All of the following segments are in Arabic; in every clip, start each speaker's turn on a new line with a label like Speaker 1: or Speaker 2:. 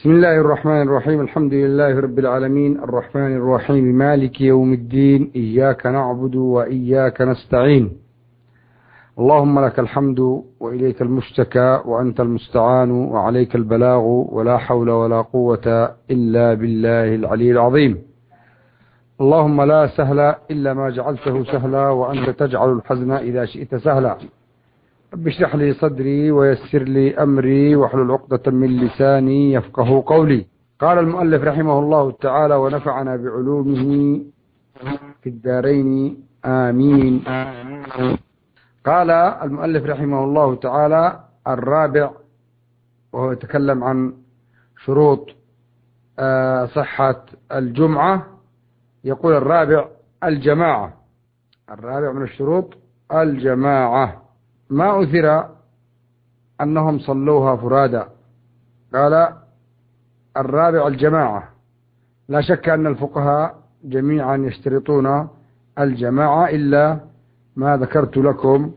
Speaker 1: بسم الله الرحمن الرحيم. الحمد لله رب العالمين الرحمن الرحيم مالك يوم الدين، إياك نعبد وإياك نستعين. اللهم لك الحمد وإليك المشتكى وأنت المستعان وعليك البلاغ ولا حول ولا قوة إلا بالله العلي العظيم. اللهم لا سهل إلا ما جعلته سهلا وأنت تجعل الحزن إذا شئت سهلا. رب اشرح لي صدري ويسر لي أمري واحلل عقدة من لساني يفقه قولي. قال المؤلف رحمه الله تعالى ونفعنا بعلومه في الدارين آمين. قال المؤلف رحمه الله تعالى الرابع، وهو يتكلم عن شروط صحة الجمعة، يقول الرابع الجماعة. الرابع من الشروط الجماعة، ما أثر أنهم صلوها فرادا. قال الرابع الجماعة. لا شك أن الفقهاء جميعا يشترطون الجماعة، إلا ما ذكرت لكم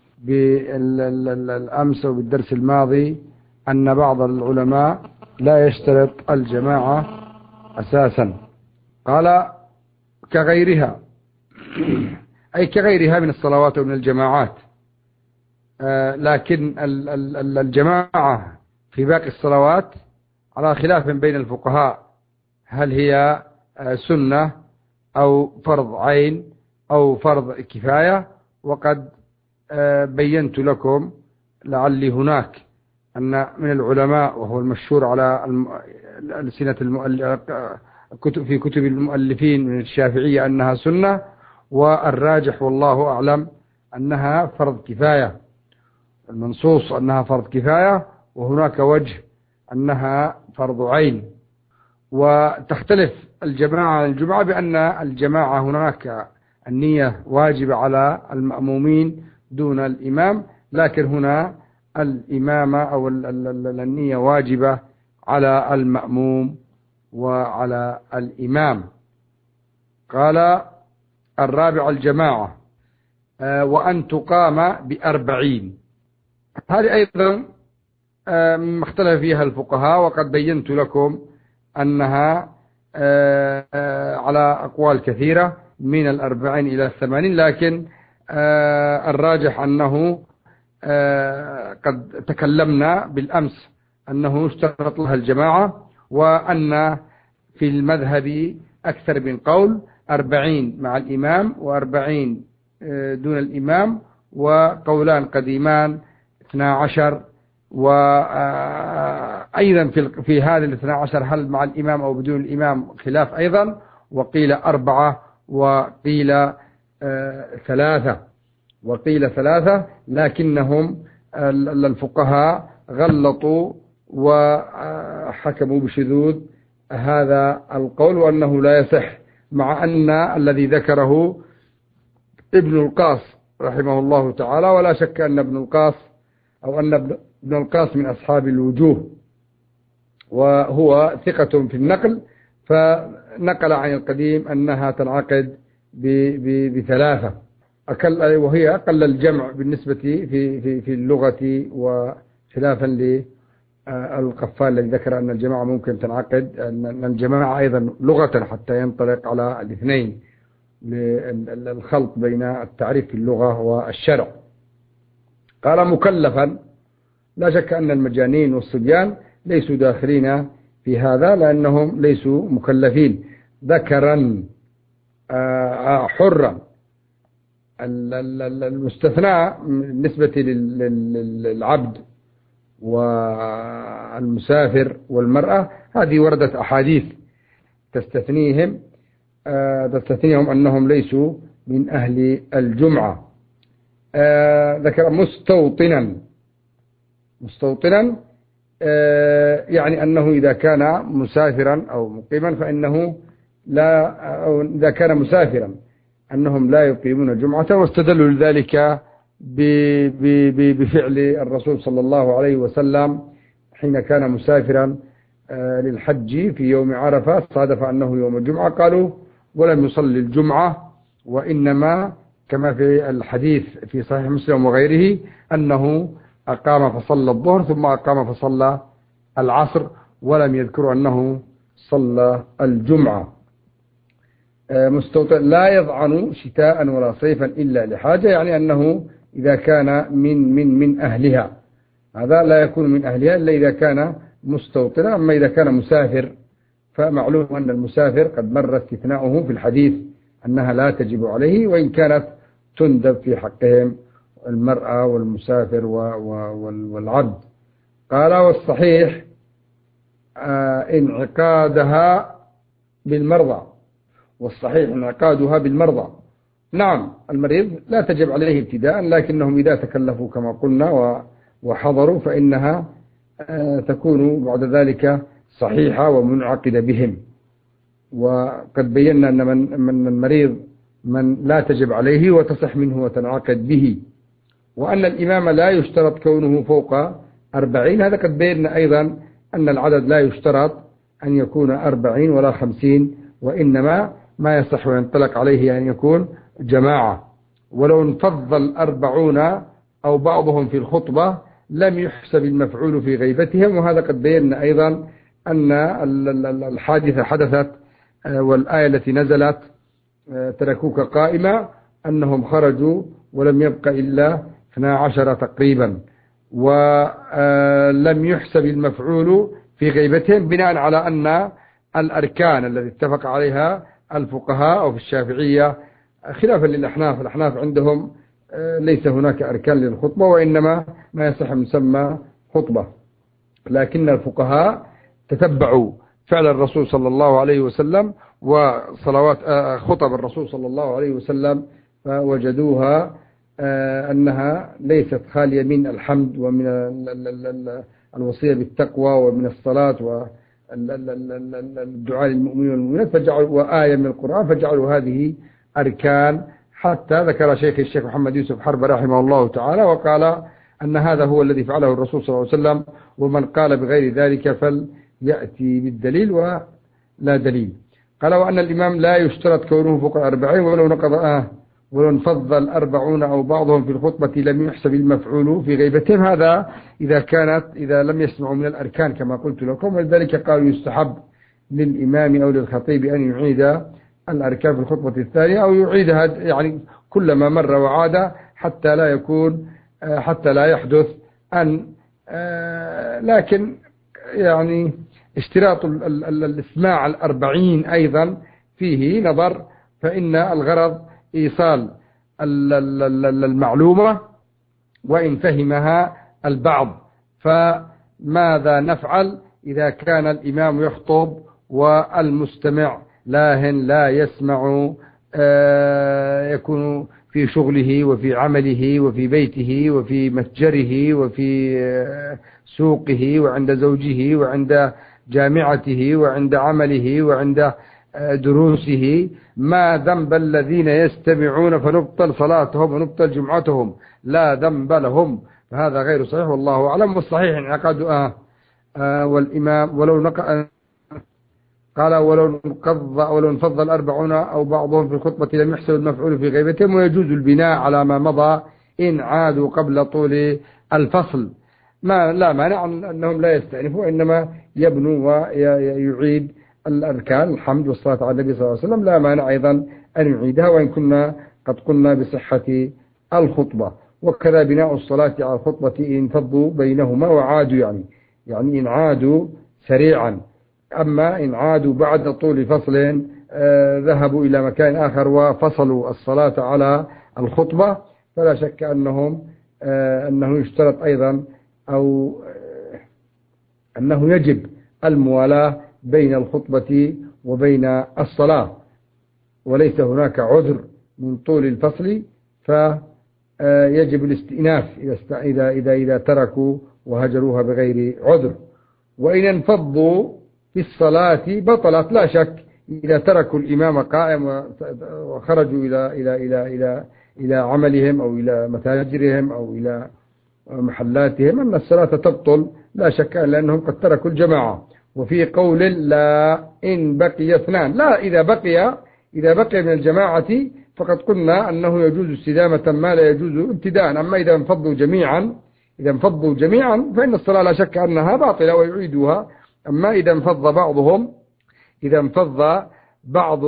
Speaker 1: بالأمس وبالدرس الماضي أن بعض العلماء لا يشترط الجماعة أساسا. قال كغيرها، أي كغيرها من الصلوات ومن الجماعات، لكن الجماعة في باقي الصلوات على خلاف بين الفقهاء، هل هي سنة أو فرض عين أو فرض كفاية. وقد بينت لكم لعلي هناك أن من العلماء، وهو المشهور على ألسنة في كتب المؤلفين من الشافعية، أنها سنة، والراجح والله أعلم أنها فرض كفاية. المنصوص أنها فرض كفاية، وهناك وجه أنها فرض عين. وتختلف الجماعة عن الجمعة بأن الجماعة هناك النية واجبة على المأمومين دون الإمام، لكن هنا الإمامة أو النية واجبة على المأموم وعلى الإمام. قال الرابع الجماعة، وأن تقام ب40. هذه أيضا مختلف فيها الفقهاء، وقد بينت لكم أنها على أقوال كثيرة من 40 إلى 80، لكن الراجح أنه قد تكلمنا بالأمس أنه اشترط لها الجماعة، وأن في المذهب أكثر من قول، 40 مع الإمام و40 دون الإمام، وقولان قديمان 12. وأيضا في هذه 12 هل مع الإمام أو بدون الإمام خلاف أيضا، وقيل 4 وقيل 3 لكنهم الفقهاء غلطوا وحكموا بشذوذ هذا القول وأنه لا يصح، مع أن الذي ذكره ابن القاص رحمه الله تعالى، ولا شك أن ابن القاص من أصحاب الوجوه، وهو ثقة في النقل، فنقل عن القديم أنها تنعقد ب3، وهي أقل الجمع بالنسبة في اللغة، وخلافا للقفال الذي ذكر أن الجماعة ممكن تنعقد، أن الجماعة أيضا لغة حتى ينطلق على الاثنين للخلط بين التعريف في اللغة والشرع. قال مكلفا، لا شك أن المجانين والصبيان ليسوا داخلين في هذا، لأنهم ليسوا مكلفين. ذكرا حرا. المستثنى بالنسبة للعبد والمسافر والمرأة، هذه وردت أحاديث تستثنيهم أنهم ليسوا من أهل الجمعة. ذكر مستوطنا يعني أنه إذا كان مسافرا أو مقيما فإنه لا، أو إذا كان مسافرا أنهم لا يقيمون الجمعة، واستدلوا لذلك بفعل الرسول صلى الله عليه وسلم حين كان مسافرا للحج في يوم عرفة، صادف أنه يوم الجمعة، قالوا ولم يصلي الجمعة، وإنما كما في الحديث في صحيح مسلم وغيره أنه أقام فصلى الظهر ثم أقام فصلى العصر، ولم يذكروا أنه صلى الجمعة. مستوطن لا يضعن شتاء ولا صيفا إلا لحاجة، يعني أنه إذا كان من أهلها، هذا لا يكون من أهلها إلا إذا كان مستوطنا. أما إذا كان مسافر فمعلوم أن المسافر قد مر استثناؤه في الحديث أنها لا تجب عليه، وإن كانت تندب في حقهم المرأة والمسافر والعبد. قال والصحيح انعقادها بالمرضى، والصحيح انعقادها بالمرضى. نعم المريض لا تجب عليه ابتداء، لكنهم إذا تكلفوا كما قلنا وحضروا فإنها تكون بعد ذلك صحيحة ومنعقدة بهم. وقد بينا أن من المريض من لا تجب عليه وتصح منه وتنعقد به، وأن الإمام لا يشترط كونه فوق 40. هذا قد بينا أيضا أن العدد لا يشترط أن يكون 40 ولا 50، وإنما ما يصح وينطلق عليه أن يكون جماعة. ولو انفضل 40 أو بعضهم في الخطبة لم يحسب المفعول في غيبتهم. وهذا قد بينا أيضا أن الحادثة حدثت والآية التي نزلت تركوك قائمة، أنهم خرجوا ولم يبق إلا 12 تقريبا، ولم يحسب المفعول في غيبتهم بناء على أن الأركان التي اتفق عليها الفقهاء أو في الشافعية خلافا للأحناف. الأحناف عندهم ليس هناك أركان للخطبة، وإنما ما يصح مسمى خطبة، لكن الفقهاء تتبعوا فعل الرسول صلى الله عليه وسلم وصلوات خطب الرسول صلى الله عليه وسلم، فوجدوها أنها ليست خالية من الحمد ومن الوصية بالتقوى ومن الصلاة والدعاء للمؤمنين والمؤمنات، فجعلوا وآية من القرآن فجعلوا هذه أركان. حتى ذكر الشيخ محمد يوسف حرب رحمه الله تعالى وقال أن هذا هو الذي فعله الرسول صلى الله عليه وسلم، ومن قال بغير ذلك فليأتي بالدليل ولا دليل. قال وأن الإمام لا يشترط كونه فوق 40، ولو انفضل 40 أو بعضهم في الخطبة لم يحسب المفعول في غيبتهم. هذا إذا لم يسمعوا من الأركان كما قلت لكم، ولذلك قالوا يستحب للإمام أو للخطيب أن يعيد الأركان في الخطبة الثانية، أو يعيدها يعني كلما مر وعاد حتى لا يحدث أن لكن يعني اشتراط الإسماع 40 أيضا فيه نظر، فإن الغرض إيصال المعلومة وإن فهمها البعض. فماذا نفعل إذا كان الإمام يخطب والمستمع لاهن لا يسمع، يكون في شغله وفي عمله وفي بيته وفي متجره وفي سوقه وعند زوجه وعند جامعته وعند عمله وعند دروسه؟ ما ذنب الذين يستمعون فنبطل صلاتهم ونبطل جمعتهم، لا ذنب لهم. فهذا غير صحيح والله أعلم. والصحيح انعقاد والإمام قال ولو انفضل 40 أو بعضهم في الخطبة لم يحسب المفعول في غيبتهم، ويجوز البناء على ما مضى إن عادوا قبل طول الفصل. لا مانع أنهم لا يستأنفوا، إنما يبنوا ويعيد الأركان الحمد والصلاة على النبي صلى الله عليه وسلم، لا مانع أيضا أن يعيدها وإن كنا قد قلنا بصحة الخطبة. وكذا بناء الصلاة على الخطبة إن فضوا بينهما وعادوا، يعني إن عادوا سريعا. أما إن عادوا بعد طول فصل ذهبوا إلى مكان آخر وفصلوا الصلاة على الخطبة، فلا شك أنه يشترط أيضا أو أنه يجب الموالاة بين الخطبة وبين الصلاة، وليس هناك عذر من طول الفصل، فيجب الاستئناف إذا تركوا وهجروها بغير عذر. وإن انفضوا في الصلاة بطلت لا شك إذا تركوا الإمام قائم وخرجوا إلى عملهم أو إلى متاجرهم أو إلى محلاتهم أن الصلاة تبطل لا شك، لأنهم قد تركوا الجماعة. وفي قول لا إن بقي 2، لا إذا بقي من الجماعة فقد قلنا أنه يجوز استدامة ما لا يجوز ابتداء. أما إذا انفضوا جميعا فإن الصلاة لا شك أنها باطلة ويعيدوها أما إذا انفض بعضهم، إذا انفض بعض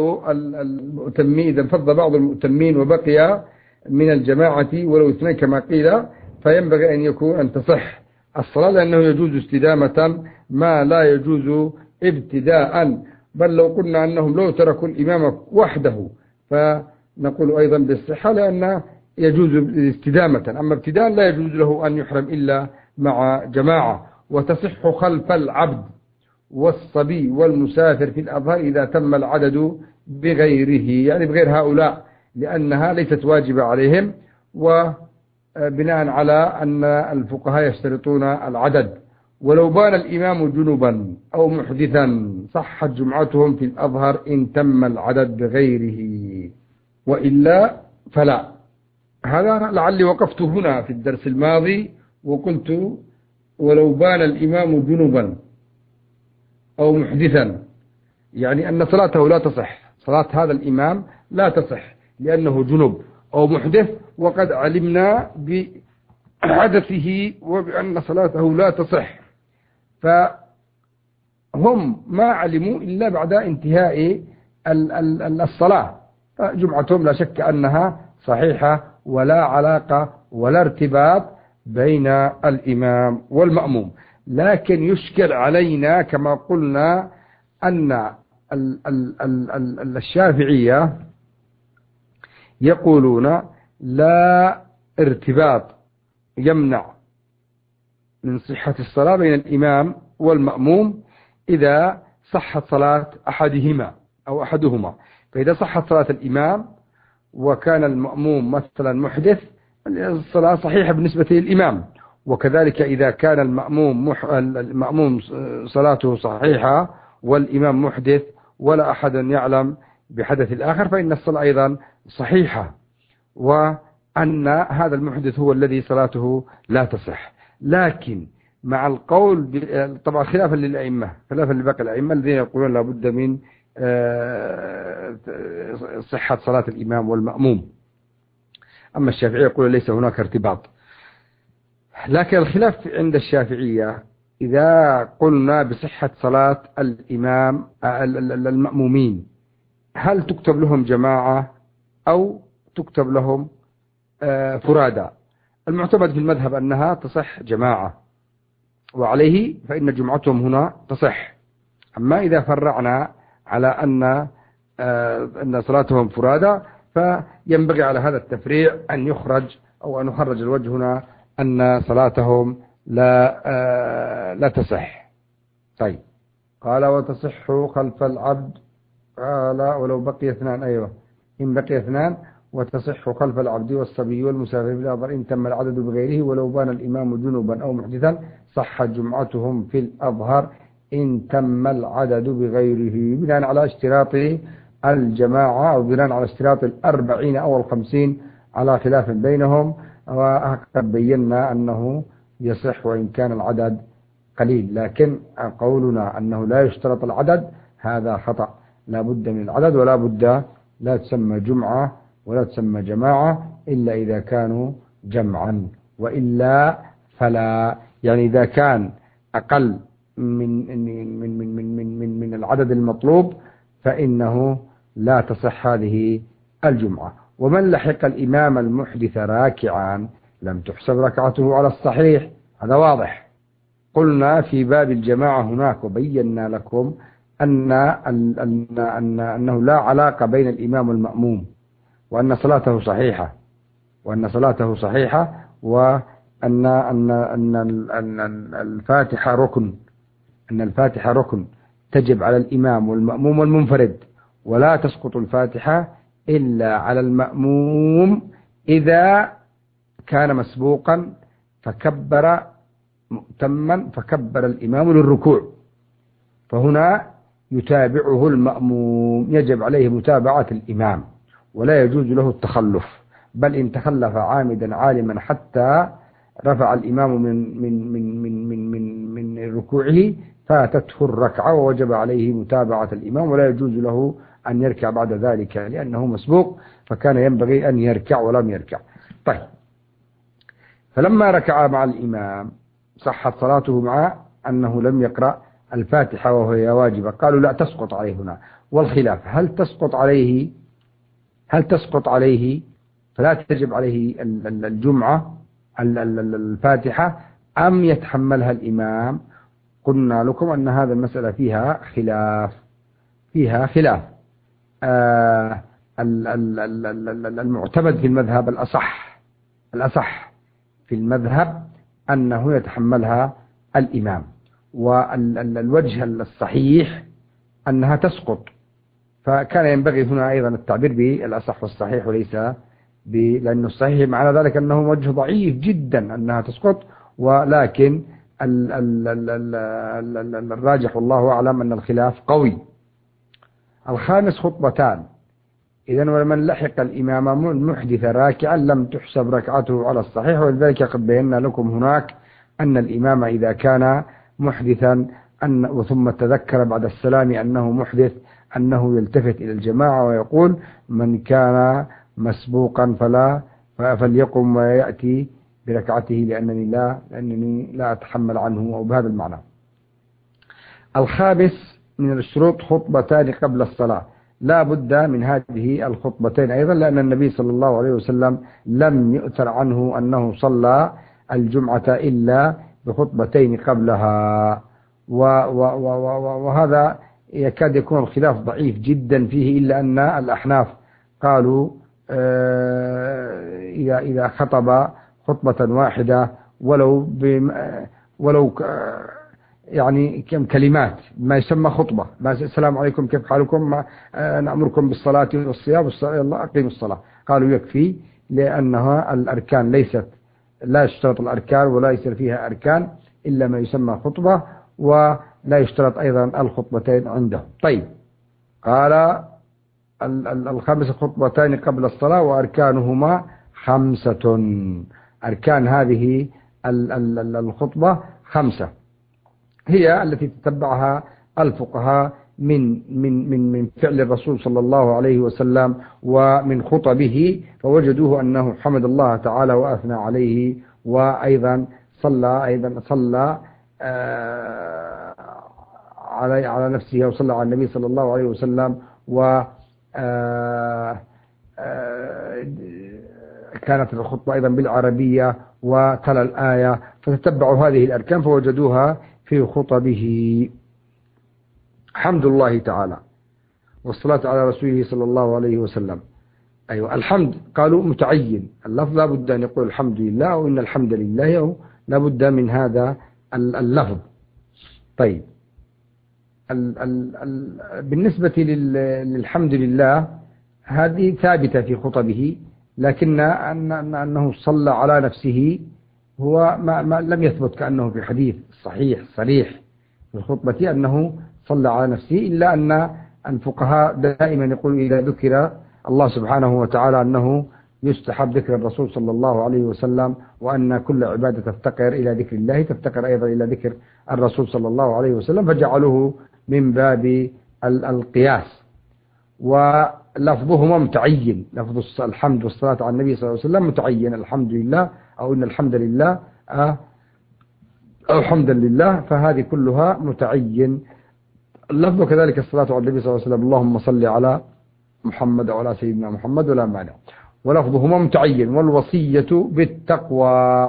Speaker 1: المؤتمين وبقي من الجماعة ولو اثنين كما قيل، فينبغي أن تصح الصلاة، لأنه يجوز استدامة ما لا يجوز ابتداء. بل لو قلنا أنهم لو تركوا الإمام وحده فنقول أيضا بالصحة، لأن يجوز استدامة. أما ابتداء لا يجوز له أن يحرم إلا مع جماعة. وتصح خلف العبد والصبي والمسافر في الأظهر إذا تم العدد بغيره، يعني بغير هؤلاء، لأنها ليست واجبة عليهم، وبناء على أن الفقهاء يشترطون العدد. ولو بان الإمام جنبا أو محدثا صحت جمعتهم في الأظهر إن تم العدد بغيره، وإلا فلا. هذا لعلي وقفت هنا في الدرس الماضي وقلت ولو بان الإمام جنبا أو محدثا، يعني أن صلاته لا تصح، صلاة هذا الإمام لا تصح لأنه جنب أو محدث، وقد علمنا بحدثه وبأن صلاته لا تصح. فهم ما علموا إلا بعد انتهاء الصلاة، جمعتهم لا شك أنها صحيحة، ولا علاقة ولا ارتباط بين الإمام والمأموم. لكن يشكل علينا كما قلنا أن الشافعية يقولون لا ارتباط يمنع من صحة الصلاة بين الإمام والمأموم إذا صحت صلاة أحدهما. فإذا صحت صلاة الإمام وكان المأموم مثلا محدث، الصلاة صحيحة بالنسبة للإمام. وكذلك إذا كان المأموم صلاته صحيحة والإمام محدث ولا أحد يعلم بحدث الآخر، فإن الصلاة أيضا صحيحة، وأن هذا المحدث هو الذي صلاته لا تصح. لكن مع القول طبعا خلافا للأئمة، خلافا لباقي الأئمة الذين يقولون لابد من صحة صلاة الإمام والمأموم. أما الشافعية يقول ليس هناك ارتباط. لكن الخلاف عند الشافعية إذا قلنا بصحة صلاة الإمام المأمومين، هل تكتب لهم جماعة أو تكتب لهم فرادى؟ المعتمد في المذهب أنها تصح جماعة، وعليه فإن جمعتهم هنا تصح. أما إذا فرعنا على أن صلاتهم فرادى، فينبغي على هذا التفريع أن يخرج الوجه هنا أن صلاتهم لا تصح. طيب، قال وتصح خلف العبد، قال ولو بقي اثنان، أيوة إن بقي اثنان، وتصح خلف العبد والصبي والمسافر بالأظهر إن تم العدد بغيره، ولو بان الإمام جنوبا أو محدثا صح جمعتهم في الأظهر إن تم العدد بغيره، بناء على اشتراط الجماعة أو بناء على اشتراط 40 أو 50 على خلاف بينهم. وقد بينا أنه يصح وإن كان العدد قليل، لكن قولنا أنه لا يشترط العدد هذا خطأ. لا بد من العدد، ولا بد، لا تسمى جمعة ولا تسمى جماعة إلا إذا كانوا جمعا، وإلا فلا. يعني إذا كان أقل من العدد المطلوب فإنه لا تصح هذه الجمعة. ومن لحق الإمام المحدث راكعا لم تحسب ركعته على الصحيح، هذا واضح. قلنا في باب الجماعة هناك وبينا لكم أنه لا علاقة بين الإمام والمأموم، وأن صلاته صحيحة، وأن الفاتحة ركن، أن الفاتحة ركن تجب على الإمام والمأموم والمنفرد، ولا تسقط الفاتحة إلا على المأموم إذا كان مسبوقا فكبر مؤتما فكبر الإمام للركوع، فهنا يتابعه المأموم، يجب عليه متابعة الإمام ولا يجوز له التخلف. بل إن تخلف عامدا عالما حتى رفع الإمام من ركوعه فاتته الركعة ووجب عليه متابعة الإمام، ولا يجوز له أن يركع بعد ذلك لأنه مسبوق، فكان ينبغي أن يركع ولم يركع. طيب، فلما ركع مع الإمام صحت صلاته مع أنه لم يقرأ الفاتحة وهي واجبة؟ قالوا لا، تسقط عليه هنا. والخلاف هل تسقط عليه فلا تجب عليه الجمعة الفاتحة أم يتحملها الإمام؟ قلنا لكم أن هذه المسألة فيها خلاف. المعتمد في المذهب الأصح في المذهب أنه يتحملها الإمام، والوجه الصحيح أنها تسقط. فكان ينبغي هنا أيضا التعبير بالأصح والصحيح وليس لأنه الصحيح معنى ذلك أنه وجه ضعيف جدا أنها تسقط، ولكن الراجح والله أعلم أن الخلاف قوي. الخامس خطبتان. إذن ومن لحق الإمام محدث راكعا لم تحسب ركعته على الصحيح، ولذلك قد بينا لكم هناك أن الإمام إذا كان محدثا ثم تذكر بعد السلام أنه محدث أنه يلتفت إلى الجماعة ويقول من كان مسبوقا فليقم ويأتي بركعته لأنني لا أتحمل عنه، أو بهذا المعنى. الخامس من الشروط خطبتان قبل الصلاة. لا بد من هذه الخطبتين أيضا، لأن النبي صلى الله عليه وسلم لم يؤثر عنه أنه صلى الجمعة إلا بخطبتين قبلها، وهذا يكاد يكون الخلاف ضعيف جدا فيه، إلا أن الأحناف قالوا إذا خطب خطبة واحدة ولو يعني كم كلمات، ما يسمى خطبة، السلام عليكم كيف حالكم، نأمركم بالصلاة والصيام، يلا أقيموا الصلاة، قالوا يكفي، لأنها الأركان لا يشترط الأركان ولا يصير فيها أركان إلا ما يسمى خطبة، ولا يشترط أيضا الخطبتين عنده. طيب، قال الخامس خطبتان قبل الصلاة وأركانهما 5. أركان هذه الخطبة 5 هي التي تتبعها الفقهاء من فعل الرسول صلى الله عليه وسلم ومن خطبه، فوجدوه أنه حمد الله تعالى وأثنى عليه، وأيضا صلى على نفسه وصلى على النبي صلى الله عليه وسلم، و كانت الخطبة أيضا بالعربية وتلا الآية، فتتبعوا هذه الأركان فوجدوها في خطبه. حمد الله تعالى والصلاة على رسوله صلى الله عليه وسلم. أيوة، الحمد قالوا متعين، اللفظ لا بد أن يقول الحمد لله وإن الحمد لله، لا بد من هذا اللفظ. طيب، بالنسبة للحمد لله هذه ثابتة في خطبه، لكن أنه صلى على نفسه هو ما لم يثبت كأنه في حديث صحيح صريح في الخطبة أنه صلى على نفسه، إلا أن الفقهاء دائما يقولوا إذا ذكر الله سبحانه وتعالى أنه يستحب ذكر الرسول صلى الله عليه وسلم، وأن كل عبادة تفتقر إلى ذكر الله تفتقر أيضا إلى ذكر الرسول صلى الله عليه وسلم، فجعلوه من باب القياس. ولفظهما متعين، لفظ الحمد والصلاة على النبي صلى الله عليه وسلم متعين، الحمد لله أو إن الحمد لله أو حمدا لله، فهذه كلها متعين. اللفظ كذلك الصلاة على النبي صلى الله عليه وسلم اللهم صل على محمد وعلى سيدنا محمد، ولا مانع، ولفظهما متعين. والوصية بالتقوى،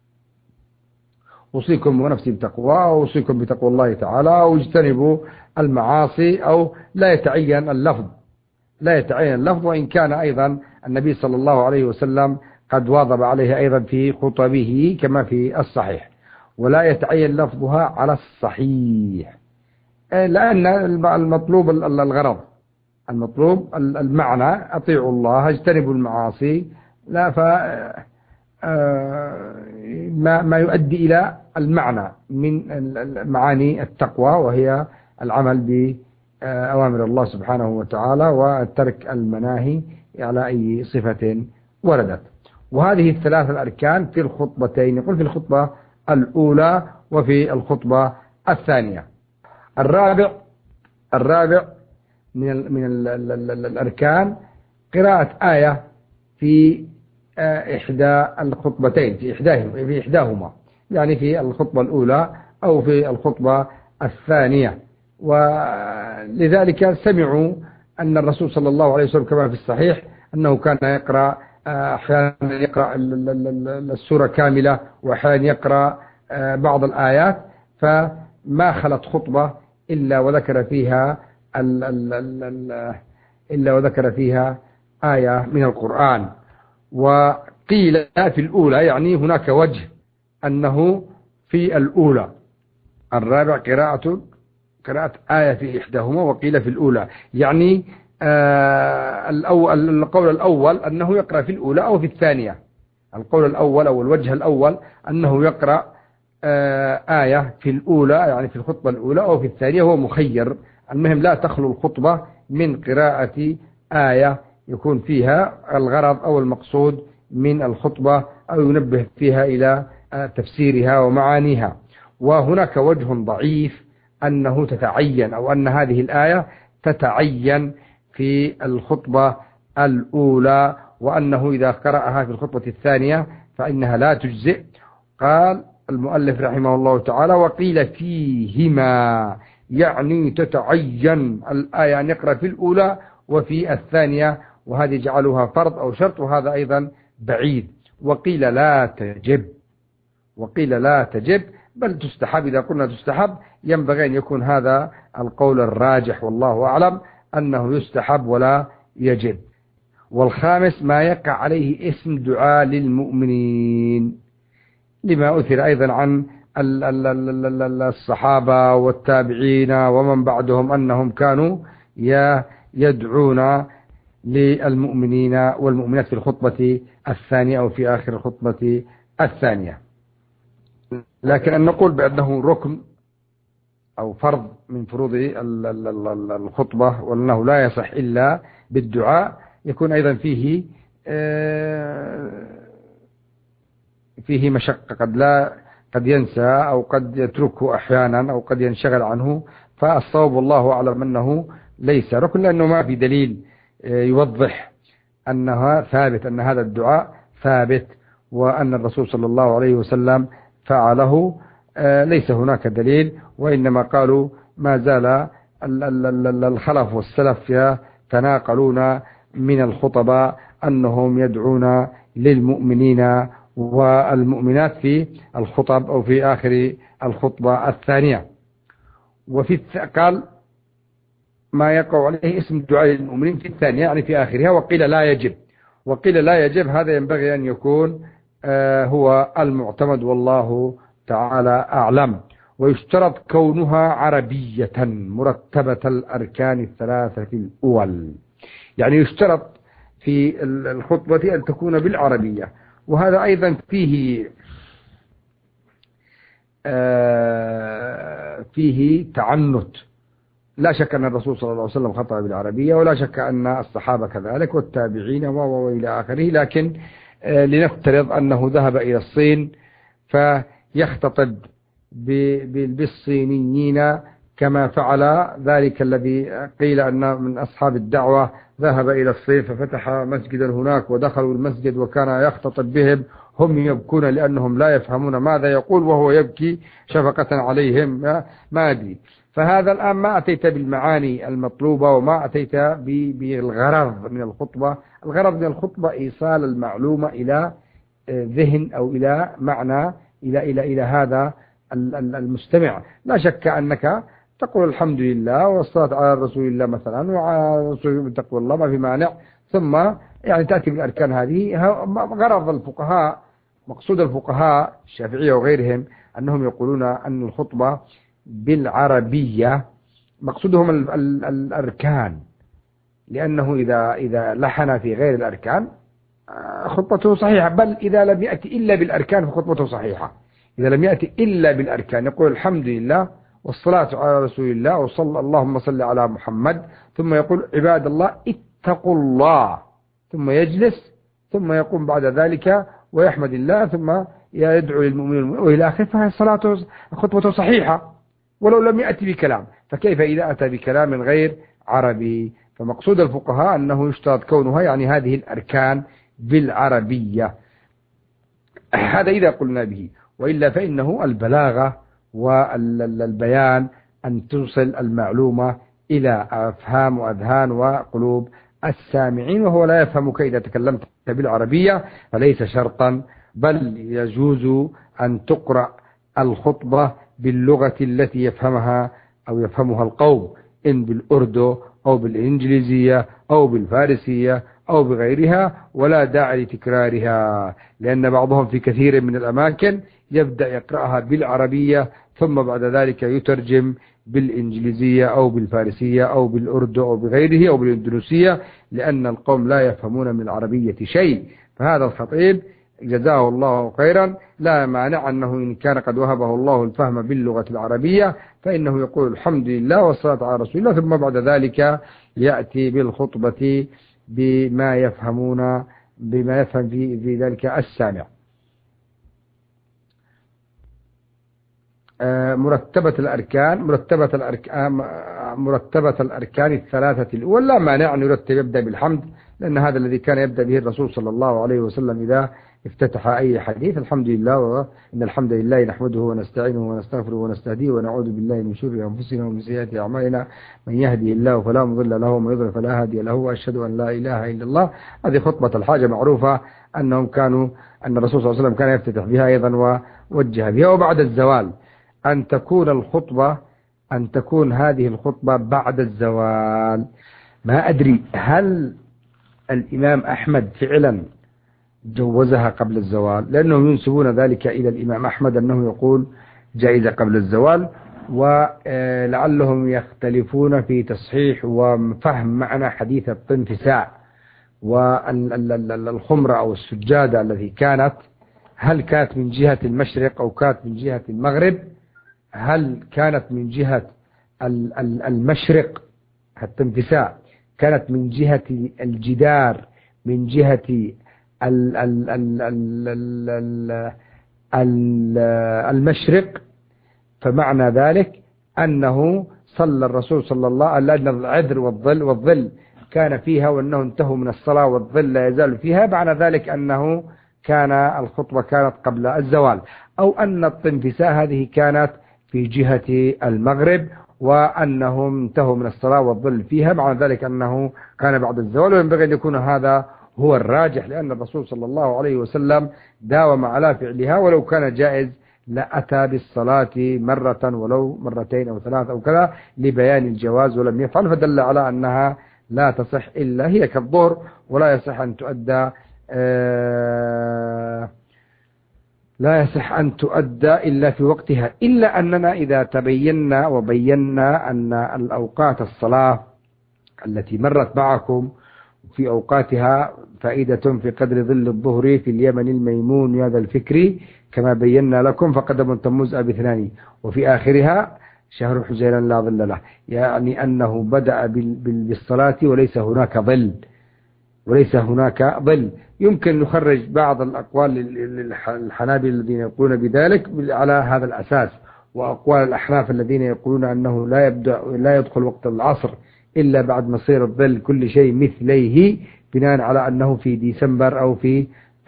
Speaker 1: أوصيكم ونفسي بتقوى، أوصيكم بتقوى الله تعالى، واجتنبوا المعاصي، أو لا يتعين اللفظ، وإن كان أيضا النبي صلى الله عليه وسلم قد واظب عليه أيضا في خطبه كما في الصحيح، ولا يتعين لفظها على الصحيح، لأن المطلوب الغرض، المطلوب المعنى، أطيعوا الله اجتنبوا المعاصي، لا ما يؤدي إلى المعنى من معاني التقوى، وهي العمل بأوامر الله سبحانه وتعالى وترك المناهي على أي صفة وردت. وهذه الثلاث الأركان في الخطبتين، يقول في الخطبة الأولى وفي الخطبة الثانية. الرابع من الأركان قراءة آية في إحدى الخطبتين، في إحداهما، يعني في الخطبة الأولى أو في الخطبة الثانية. ولذلك سمعوا أن الرسول صلى الله عليه وسلم كما في الصحيح أنه كان يقرأ أحيانا يقرأ السورة كاملة، وأحيانا يقرأ بعض الآيات، فما خلت خطبة إلا وذكر فيها آية من القرآن. وقيل في الأولى، يعني هناك وجه أنه في الأولى. الرابع قراءة آية في إحداهما، وقيل في الأولى، يعني القول الأول أنه يقرأ في الأولى أو في الثانية. القول الأول أو الوجه الأول أنه يقرأ آية في الأولى، يعني في الخطبة الأولى، أو في الثانية، هو مخير. المهم لا تخلو الخطبة من قراءة آية يكون فيها الغرض أو المقصود من الخطبة، أو ينبه فيها إلى تفسيرها ومعانيها. وهناك وجه ضعيف أنه تتعين، أو أن هذه الآية تتعين في الخطبة الأولى، وأنه إذا قرأها في الخطبة الثانية فإنها لا تجزئ. قال المؤلف رحمه الله تعالى: وقيل فيهما، يعني تتعين الآية أن يقرأ في الأولى وفي الثانية، وهذه جعلوها فرض أو شرط، وهذا أيضا بعيد. وقيل لا تجب، بل تستحب. إذا قلنا تستحب ينبغي أن يكون هذا القول الراجح، والله أعلم أنه يستحب ولا يجب. والخامس ما يقع عليه اسم دعاء للمؤمنين، لما أثر أيضا عن الصحابة والتابعين ومن بعدهم أنهم كانوا يدعون للمؤمنين والمؤمنات في الخطبة الثانية أو في آخر الخطبة الثانية. لكن أن نقول بأنه ركن أو فرض من فروض الخطبة، وأنه لا يصح إلا بالدعاء، يكون أيضا فيه مشقة. قد ينسى، أو قد يتركه أحيانا، أو قد ينشغل عنه. فالصواب والله أعلم أنه ليس ركن، لأنه ما في دليل يوضح أنها ثابت، أن هذا الدعاء ثابت وأن الرسول صلى الله عليه وسلم فعله. ليس هناك دليل، وإنما قالوا ما زال الخلف والسلف يتناقلون من الخطباء أنهم يدعون للمؤمنين والمؤمنات في الخطب أو في آخر الخطبة الثانية. قال ما يقع عليه اسم دعاء للمؤمنين في الثانية، يعني في آخرها. وقيل لا يجب، هذا ينبغي أن يكون هو المعتمد، والله تعالى أعلم. ويشترط كونها عربية مرتبة الأركان الثلاثة الأول، يعني يشترط في الخطبة أن تكون بالعربية. وهذا أيضا فيه تعنت. لا شك أن الرسول صلى الله عليه وسلم خطب بالعربية، ولا شك أن الصحابة كذلك والتابعين وإلى آخره. لكن لنفترض أنه ذهب إلى الصين فيختطب بالصينيين، كما فعل ذلك الذي قيل أن من أصحاب الدعوة ذهب إلى الصين ففتح مسجدا هناك، ودخلوا المسجد وكان يختطب بهم، هم يبكون لأنهم لا يفهمون ماذا يقول، وهو يبكي شفقة عليهم. ما أدري. فهذا الآن ما أتيت بالمعاني المطلوبة، وما أتيت بالغرض من الخطبة. الغرض من الخطبة إيصال المعلومة إلى ذهن أو إلى معنى إلى هذا المستمع. لا شك أنك تقول الحمد لله والصلاة على رسول الله مثلا، وعلى رسول تقوى الله، ما في مانع، ثم يعني تأتي بالأركان هذه. غرض الفقهاء، مقصود الفقهاء الشافعية وغيرهم، أنهم يقولون أن الخطبة بالعربية مقصودهم الأركان، لأنه إذا لحن في غير الأركان خطبته صحيحة، بل إذا لم يأتي إلا بالأركان فخطبته صحيحة. إذا لم يأتي إلا بالأركان يقول الحمد لله والصلاة على رسول الله وصلى اللهم صل على محمد، ثم يقول عباد الله اتقوا الله، ثم يجلس، ثم يقوم بعد ذلك ويحمد الله، ثم يدعو للمؤمنين وإلى آخره، فهي صلاته خطبته صحيحة ولو لم يأتي بكلام. فكيف إذا أتى بكلام غير عربي؟ فمقصود الفقهاء أنه يشترط كونها، يعني هذه الأركان، بالعربية. هذا إذا قلنا به، وإلا فإنه البلاغة والبيان أن توصل المعلومة إلى أفهام وأذهان وقلوب السامعين، وهو لا يفهمك إذا تكلمت بالعربية، فليس شرطا، بل يجوز أن تقرأ الخطبة باللغة التي يفهمها أو يفهمها القوم، إن بالأردو أو بالإنجليزية أو بالفارسية أو بغيرها، ولا داعي لتكرارها، لأن بعضهم في كثير من الأماكن يبدأ يقرأها بالعربية ثم بعد ذلك يترجم بالإنجليزية أو بالفارسية أو بالأردو أو بغيره أو بالإندونيسية، لأن القوم لا يفهمون من العربية شيء. فهذا الخطيب جزاه الله خيرا لا مانع أنه إن كان قد وهبه الله الفهم باللغة العربية فإنه يقول الحمد لله والصلاة على رسول الله، ثم بعد ذلك يأتي بالخطبة بما يفهم في ذلك السامع. مرتبة الأركان الثلاثة الأول لا مانع أن يرتب يبدأ بالحمد، لأن هذا الذي كان يبدأ به الرسول صلى الله عليه وسلم إذا افتتح أي حديث: الحمد لله، وإن الحمد لله نحمده ونستعينه ونستغفره ونستهديه ونعوذ بالله من شرور أنفسنا ومن سيئات أعمالنا، من يهدي الله فلا مضل له ومن يضلل فلا هادي له، وأشهد أن لا إله إلا الله. هذه خطبة الحاجة معروفة أن الرسول صلى الله عليه وسلم كان يفتتح بها أيضا ووجه بها. وبعد الزوال أن تكون هذه الخطبة بعد الزوال. ما أدري هل الإمام أحمد فعلا جوزها قبل الزوال، لأنهم ينسبون ذلك إلى الإمام أحمد أنه يقول جائزة قبل الزوال، ولعلهم يختلفون في تصحيح وفهم معنى حديث الطنفساء والخمرة أو السجادة التي كانت، هل كانت من جهة المشرق أو كانت من جهة المغرب؟ هل كانت من جهة المشرق التنفساء كانت من جهة الجدار، من جهة المشرق؟ فمعنى ذلك أنه صلى الرسول صلى الله عليه وسلم أن العذر والظل كان فيها، وأنه انتهوا من الصلاة والظل لا يزال فيها، معنى ذلك أنه الخطبة كانت قبل الزوال، أو أن الطنفساء هذه كانت في جهة المغرب وأنهم انتهوا من الصلاة والظل فيها، معنى ذلك أنه كان بعد الزوال. وينبغي أن يكون هذا هو الراجح، لأن الرسول صلى الله عليه وسلم داوم على فعلها، ولو كان جائز لأتى بالصلاة مرة ولو مرتين أو ثلاث أو كذا لبيان الجواز، ولم يفعل، فدل على أنها لا تصح إلا هي كالظهر، ولا يصح أن تؤدى إلا في وقتها، إلا أننا إذا تبينا وبينا أن الأوقات الصلاة التي مرت معكم في أوقاتها فائدة في قدر ظل الظهر في اليمن الميمون هذا الفكري كما بينا لكم، فقدم تموز أب 2 وفي آخرها شهر حزيران لا ظل له، يعني أنه بدأ بالصلاة وليس هناك ظل. يمكن نخرج بعض الأقوال للحنابلة الذين يقولون بذلك على هذا الأساس، وأقوال الأحناف الذين يقولون أنه لا يدخل وقت العصر إلا بعد مصير الظل كل شيء مثليه، بناء على أنه في ديسمبر أو في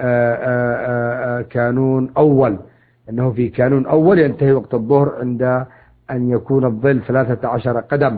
Speaker 1: كانون أول، أنه في كانون أول ينتهي وقت الظهر عند أن يكون الظل 13 قدم.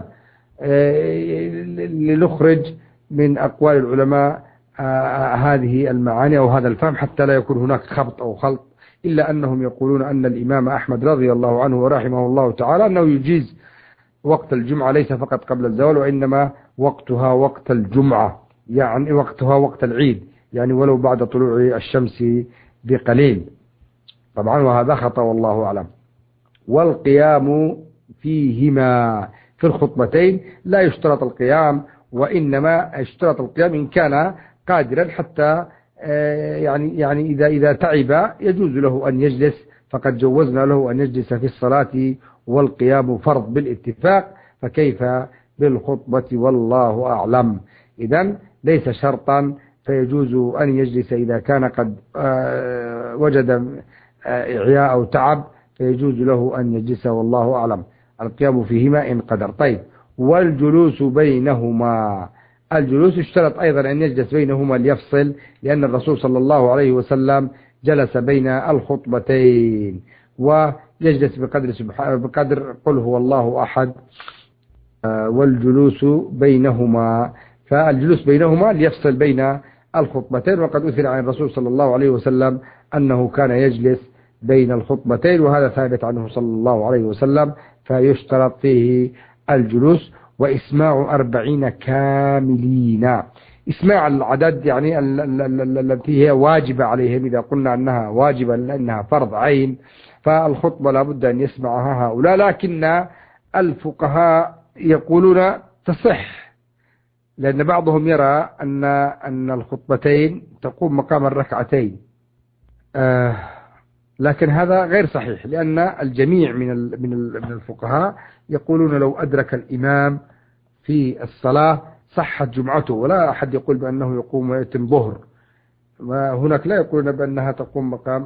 Speaker 1: لنخرج من أقوال العلماء هذه المعاني أو هذا الفهم حتى لا يكون هناك خبط أو خلط، إلا أنهم يقولون أن الإمام أحمد رضي الله عنه ورحمه الله تعالى أنه يجيز وقت الجمعة ليس فقط قبل الزوال، وإنما وقتها وقت الجمعة، يعني وقتها وقت العيد، يعني ولو بعد طلوع الشمس بقليل طبعا، وهذا خطأ والله أعلم. والقيام فيهما في الخطبتين لا يشترط القيام، وإنما يشترط القيام إن كان قادرا، حتى يعني إذا تعب يجوز له أن يجلس، فقد جوزنا له أن يجلس في الصلاة، والقيام فرض بالاتفاق، فكيف بالخطبة والله أعلم. إذن ليس شرطا، فيجوز أن يجلس إذا كان قد وجد إعياء أو تعب، فيجوز له أن يجلس والله أعلم. القيام فيهما إن قدر. طيب، والجلوس بينهما، الجلوس اشترط أيضا أن يجلس بينهما ليفصل، لأن الرسول صلى الله عليه وسلم جلس بين الخطبتين. يجلس بقدر قل هو الله أحد، والجلوس بينهما. فالجلوس بينهما ليفصل بين الخطبتين، وقد أثر عن الرسول صلى الله عليه وسلم أنه كان يجلس بين الخطبتين، وهذا ثابت عنه صلى الله عليه وسلم. فيشترط فيه الجلوس وإسماع 40 كاملين. إسماع العدد يعني التي هي واجبة عليهم، إذا قلنا أنها واجبة لأنها فرض عين، فالخطبة لابد أن يسمعها هؤلاء. لكن الفقهاء يقولون تصح، لأن بعضهم يرى أن الخطبتين تقوم مقام الركعتين، لكن هذا غير صحيح، لأن الجميع من الفقهاء يقولون لو أدرك الإمام في الصلاة صحت جمعته، ولا أحد يقول بأنه يقوم ويتم ظهر. وهناك لا يقولون بأنها تقوم مقام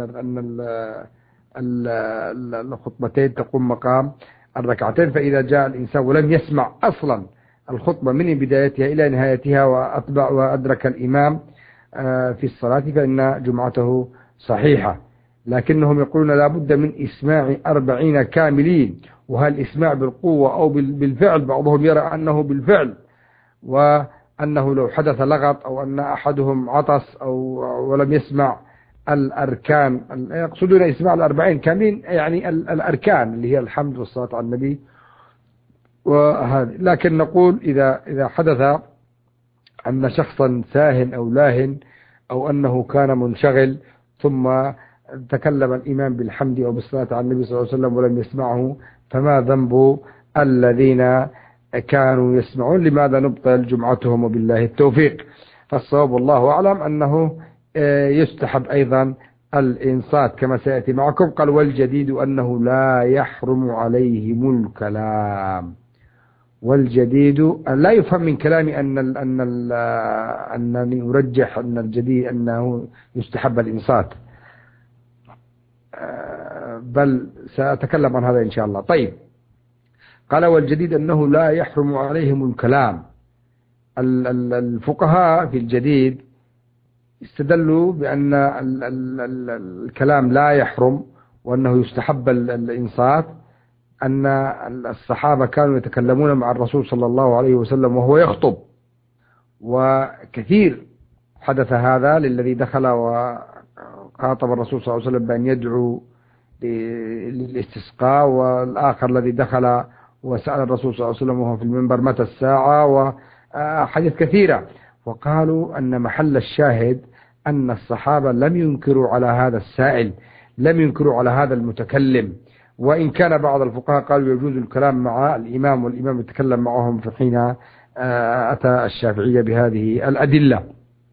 Speaker 1: أن الخطبتين تقوم مقام الركعتين. فإذا جاء الإنسان ولم يسمع أصلا الخطبة من بدايتها إلى نهايتها وأدرك الإمام في الصلاة فإن جمعته صحيحة. لكنهم يقولون لا بد من إسماع 40 كاملين، وهل إسماع بالقوة أو بالفعل؟ بعضهم يرى أنه بالفعل، وأنه لو حدث لغط أو أن أحدهم عطس أو ولم يسمع الأركان، يقصدون إسماع 40 كاملين يعني الأركان اللي هي الحمد والصلاة على النبي وهذا. لكن نقول إذا حدث أن شخصا ساهن أو لاهن أو أنه كان منشغل ثم تكلم الإمام بالحمد أو بالصلاة على النبي صلى الله عليه وسلم ولم يسمعه، فما ذنب الذين كانوا يسمعون؟ لماذا نبطل جمعتهم؟ وبالله التوفيق. فالصواب والله أعلم أنه يستحب أيضا الإنصات كما سيأتي معكم. قال والجديد أنه لا يحرم عليهم الكلام. والجديد لا يفهم من كلامي أنني أرجح أن الجديد أنه يستحب الإنصات، بل سأتكلم عن هذا إن شاء الله. طيب، قال والجديد أنه لا يحرم عليهم الكلام. الفقهاء في الجديد استدلوا بأن الكلام لا يحرم وأنه يستحب الإنصات، أن الصحابة كانوا يتكلمون مع الرسول صلى الله عليه وسلم وهو يخطب، وكثير حدث هذا للذي دخل وخاطب الرسول صلى الله عليه وسلم بأن يدعو للاستسقاء، والآخر الذي دخل وسأل الرسول صلى الله عليه وسلم وهو في المنبر متى الساعة، وحديث كثيرة. وقالوا أن محل الشاهد أن الصحابة لم ينكروا على هذا السائل، لم ينكروا على هذا المتكلم، وإن كان بعض الفقهاء قالوا يجوز الكلام مع الإمام والإمام يتكلم معهم في حين أتى الشافعية بهذه الأدلة.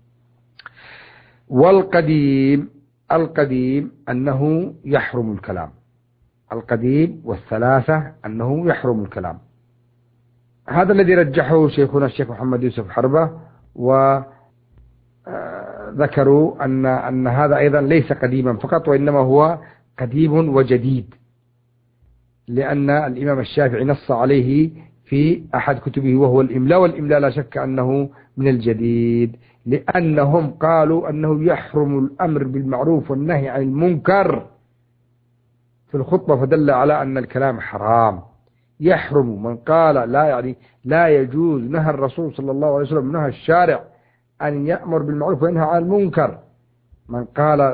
Speaker 1: القديم أنه يحرم الكلام، القديم والثلاثة أنه يحرم الكلام. هذا الذي رجحه شيخنا الشيخ محمد يوسف حربة، وذكروا أن هذا أيضا ليس قديما فقط، وإنما هو قديم وجديد، لأن الإمام الشافعي نص عليه في أحد كتبه وهو الإملاء، والإملاء لا شك أنه من الجديد، لأنهم قالوا أنه يحرم الأمر بالمعروف والنهي عن المنكر في الخطبة، فدل على أن الكلام حرام. يحرم من قال لا يجوز، نهى الرسول صلى الله عليه وسلم، نهى الشارع أن يأمر بالمعروف وينهى عن المنكر. من قال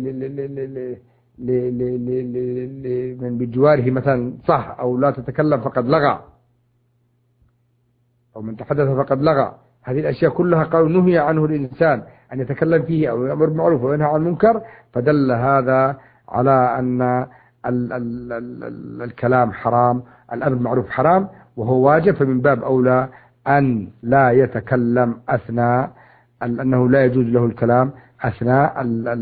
Speaker 1: من بجواره مثلا صح أو لا تتكلم فقد لغى، أو من تحدث فقد لغى، هذه الأشياء كلها قالوا نهي عنه الإنسان أن يتكلم فيه أو يأمر بالمعروف وينهى عن المنكر، فدل هذا على أن الكلام حرام، الأمر بالمعروف حرام وهو واجب، فمن باب أولى أن لا يتكلم أثناء، أنه لا يجوز له الكلام أثناء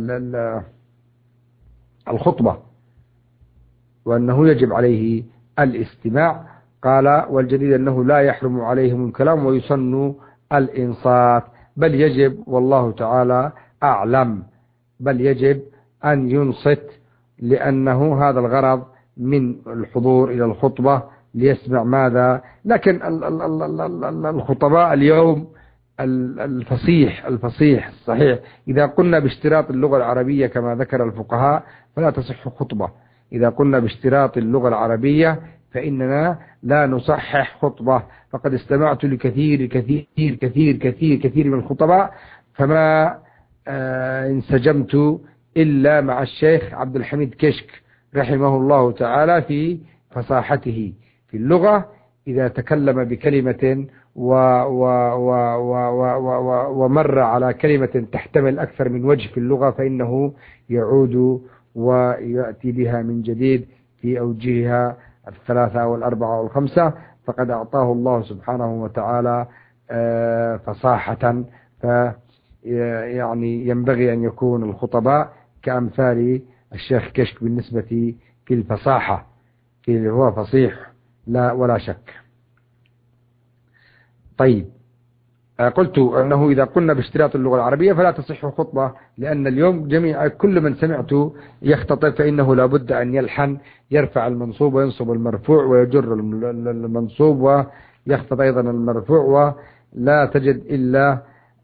Speaker 1: الخطبة، وأنه يجب عليه الاستماع. قال والجديد أنه لا يحرم عليهم الكلام ويسن الإنصات، بل يجب، والله تعالى أعلم، بل يجب أن ينصت، لأنه هذا الغرض من الحضور إلى الخطبة ليسمع ماذا. لكن الخطباء اليوم الفصيح الصحيح، إذا قلنا باشتراط اللغة العربية كما ذكر الفقهاء فلا تصح خطبة، إذا قلنا باشتراط اللغة العربية فإننا لا نصحح خطبة، فقد استمعت لكثير كثير كثير كثير كثير من الخطباء فما انسجمت إلا مع الشيخ عبد الحميد كشك رحمه الله تعالى في فصاحته في اللغة. إذا تكلم بكلمة ومر على كلمة تحتمل أكثر من وجه في اللغة فإنه يعود ويأتي بها من جديد في أوجهها الثلاثة أو الأربعة أو الخمسة، فقد أعطاه الله سبحانه وتعالى فصاحة. يعني ينبغي أن يكون الخطباء كأمثال الشيخ كشك بالنسبة في الفصاحة، في هو فصيح لا ولا شك. طيب، قلت أنه إذا قلنا باشتراط اللغة العربية فلا تصح خطبة، لأن اليوم كل من سمعته يختطب فإنه لا بد أن يلحن، يرفع المنصوب وينصب المرفوع ويجر المنصوب ويخفض أيضا المرفوع، ولا تجد إلا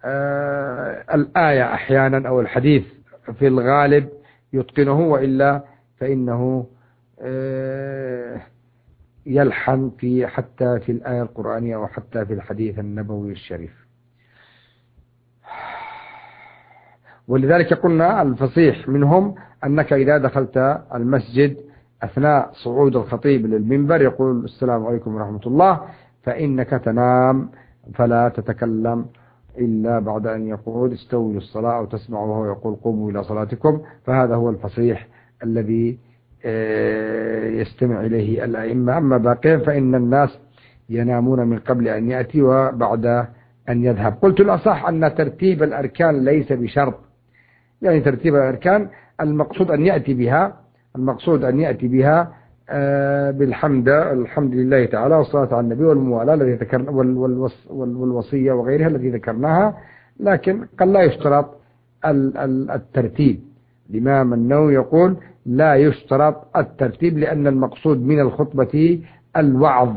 Speaker 1: الآية أحيانا أو الحديث في الغالب يتقنه، وإلا فإنه يلحن حتى في الآية القرآنية وحتى في الحديث النبوي الشريف. ولذلك قلنا الفصيح منهم أنك إذا دخلت المسجد أثناء صعود الخطيب للمنبر يقول السلام عليكم ورحمة الله، فإنك تنام فلا تتكلم إلا بعد أن يقول استووا للصلاة، أو تسمع وهو يقول قوموا إلى صلاتكم. فهذا هو الفصيح الذي يستمع إليه الأئمة. أما باقين فإن الناس ينامون من قبل أن يأتي وبعد أن يذهب. قلت الأصح أن ترتيب الأركان ليس بشرط، يعني ترتيب الأركان المقصود أن يأتي بها الحمد لله تعالى والصلاة على النبي والموالاة التي ذكرنا والوصية وغيرها التي ذكرناها، لكن قد لا يشترط الترتيب. الإمام النووي يقول لا يشترط الترتيب، لأن المقصود من الخطبة الوعظ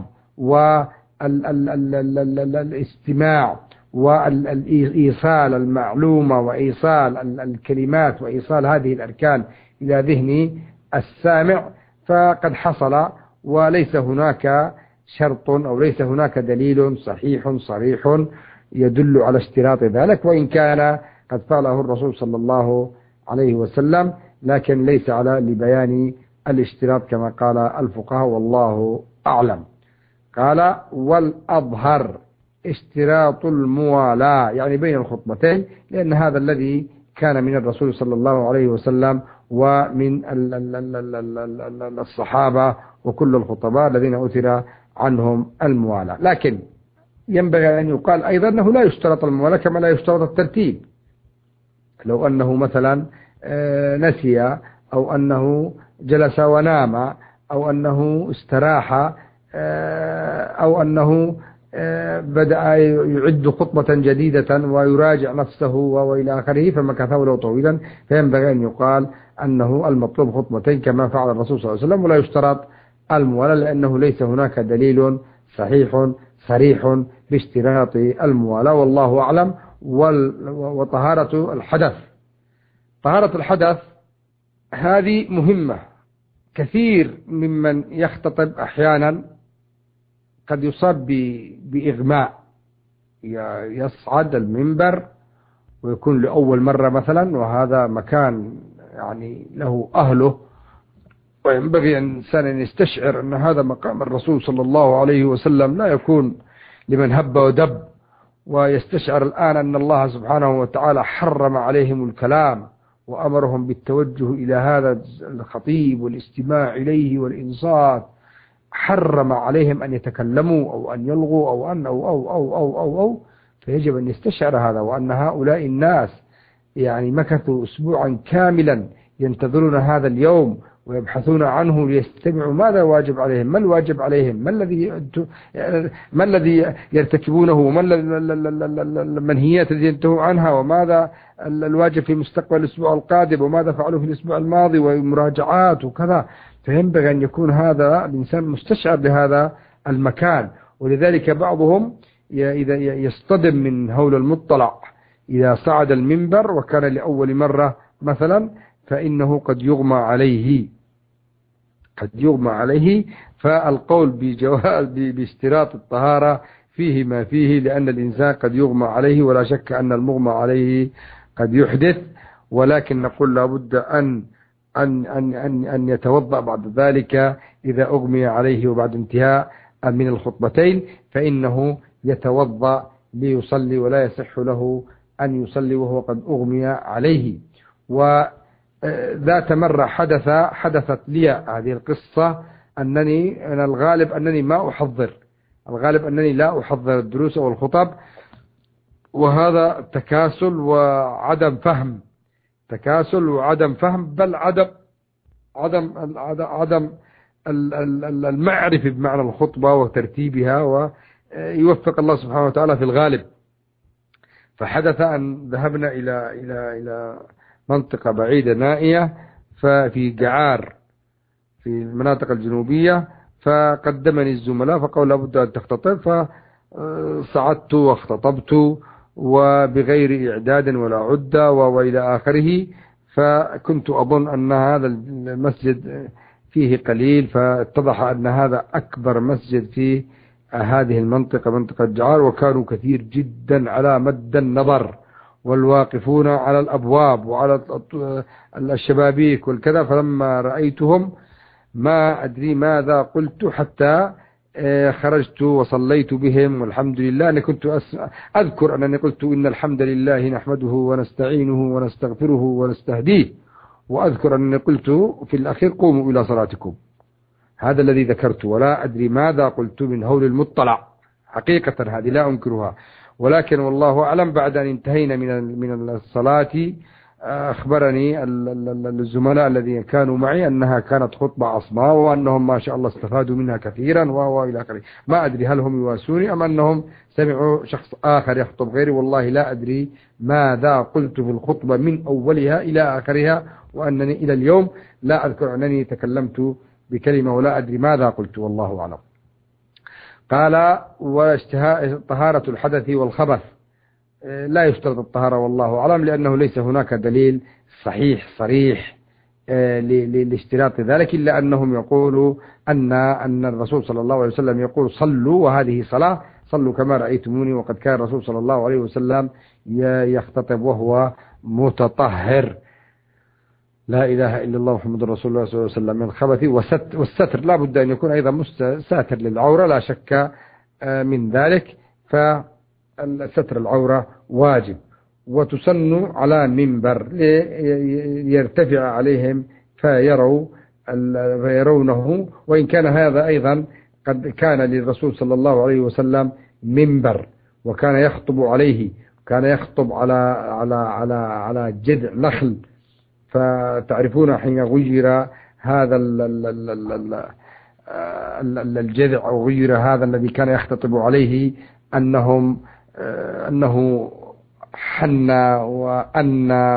Speaker 1: والاستماع وإيصال المعلومة وإيصال الكلمات وإيصال هذه الأركان إلى ذهن السامع، فقد حصل، وليس هناك شرط أو ليس هناك دليل صحيح صريح يدل على اشتراط ذلك، وإن كان قد فعله الرسول صلى الله عليه وسلم، لكن ليس لبيان الاشتراط كما قال الفقهاء والله أعلم. قال والأظهر اشتراط الموالاة، يعني بين الخطبتين، لأن هذا الذي كان من الرسول صلى الله عليه وسلم ومن الصحابة وكل الخطباء الذين أثر عنهم الموالاة. لكن ينبغي أن يقال أيضا أنه لا يشترط الموالاة كما لا يشترط الترتيب. لو أنه مثلا نسي، أو أنه جلس ونام، أو أنه استراح، أو أنه بدأ يعد خطبة جديدة ويراجع نفسه وإلى آخره فمكث ولو طويلا، فينبغي أن يقال أنه المطلوب خطبتين كما فعل الرسول صلى الله عليه وسلم، ولا يشترط الموالاة، لأنه ليس هناك دليل صحيح صريح باشتراط الموالاة والله أعلم. وطهارة الحدث، طهارة الحدث هذه مهمة. كثير ممن يختطب أحيانا قد يصاب بإغماء، يصعد المنبر ويكون لأول مرة مثلا، وهذا مكان يعني له أهله، وينبغي أن الإنسان أن يستشعر أن هذا مقام الرسول صلى الله عليه وسلم، لا يكون لمن هب ودب، ويستشعر الآن أن الله سبحانه وتعالى حرم عليهم الكلام وأمرهم بالتوجه إلى هذا الخطيب والاستماع إليه والإنصات، حرم عليهم أن يتكلموا أو أن يلغوا أو أن أو فيجب أن يستشعر هذا، وأن هؤلاء الناس يعني مكثوا أسبوعا كاملا ينتظرون هذا اليوم ويبحثون عنه ليستمعوا ماذا واجب عليهم، ما الواجب عليهم، ما الذي يرتكبونه، وما المنهيات التي ينتهوا عنها، وماذا الواجب في مستقبل الأسبوع القادم، وماذا فعلوا في الأسبوع الماضي، ومراجعات وكذا. فينبغي أن يكون هذا الإنسان مستشعر بهذا المكان. ولذلك بعضهم إذا يصطدم من هول المطلع إذا صعد المنبر وكان لأول مرة مثلا، فإنه قد يغمى عليه، قد يغمى عليه. فالقول باشتراط الطهارة فيه ما فيه، لأن الإنسان قد يغمى عليه، ولا شك أن المغمى عليه قد يحدث، ولكن نقول لابد أن يتوضأ بعد ذلك إذا أغمي عليه، وبعد انتهاء من الخطبتين فإنه يتوضأ ليصلي، ولا يصح له أن يصلي وهو قد أغمي عليه. وذات مرة حدثت لي هذه القصة، أنا الغالب أنني ما أحضر، الغالب أنني لا أحضر الدروس أو الخطب، وهذا تكاسل وعدم فهم، تكاسل وعدم فهم، بل عدم المعرفة بمعنى الخطبة وترتيبها، ويوفق الله سبحانه وتعالى في الغالب. فحدث أن ذهبنا إلى منطقة بعيدة نائية، ففي جعار في المناطق الجنوبية، فقدمني الزملاء فقالوا لابد أن تختطب، فصعدت واختطبت وبغير إعداد ولا عدة وإلى آخره. فكنت أظن أن هذا المسجد فيه قليل، فاتضح أن هذا أكبر مسجد في هذه المنطقة، منطقة جعار، وكانوا كثير جدا على مد النظر، والواقفون على الأبواب وعلى الشبابيك والكذا. فلما رأيتهم ما أدري ماذا قلت، حتى خرجت وصليت بهم، والحمد لله. أنا كنت أذكر أنني قلت إن الحمد لله نحمده ونستعينه ونستغفره ونستهديه، وأذكر أنني قلت في الأخير قوموا إلى صلاتكم. هذا الذي ذكرت، ولا أدري ماذا قلت من هول المطلع، حقيقة هذه لا أنكرها. ولكن والله أعلم بعد أن انتهينا من الصلاة أخبرني الزملاء الذين كانوا معي أنها كانت خطبة عصماء، وأنهم ما شاء الله استفادوا منها كثيرا وإلى آخره. ما أدري هل هم يواسوني أم أنهم سمعوا شخص آخر يخطب غيري، والله لا أدري ماذا قلت في الخطبة من أولها إلى آخرها، وأنني إلى اليوم لا أذكر أنني تكلمت بكلمة، ولا أدري ماذا قلت والله أعلم. قال طهارة الحدث والخبث، لا يشترط الطهارة والله أعلم، لأنه ليس هناك دليل صحيح صريح لاشتراط ذلك، إلا أنهم يقولوا أن الرسول صلى الله عليه وسلم يقول صلوا، وهذه صلاة، صلوا كما رأيتموني. وقد كان الرسول صلى الله عليه وسلم يختطب وهو متطهر. لا إله إلا الله محمد رسول الله صلى الله عليه وسلم. من الخبث والستر، لا بد أن يكون أيضا ساتر للعورة، لا شك من ذلك. فالستر العورة واجب، وتسن على منبر يرتفع عليهم فيرونه. وإن كان هذا أيضا قد كان للرسول صلى الله عليه وسلم منبر، وكان يخطب عليه، كان يخطب على جذع نخل. فتعرفون حين غير هذا الجذع، أو غير هذا الذي كان يختطب عليه، أنه حنى وأنى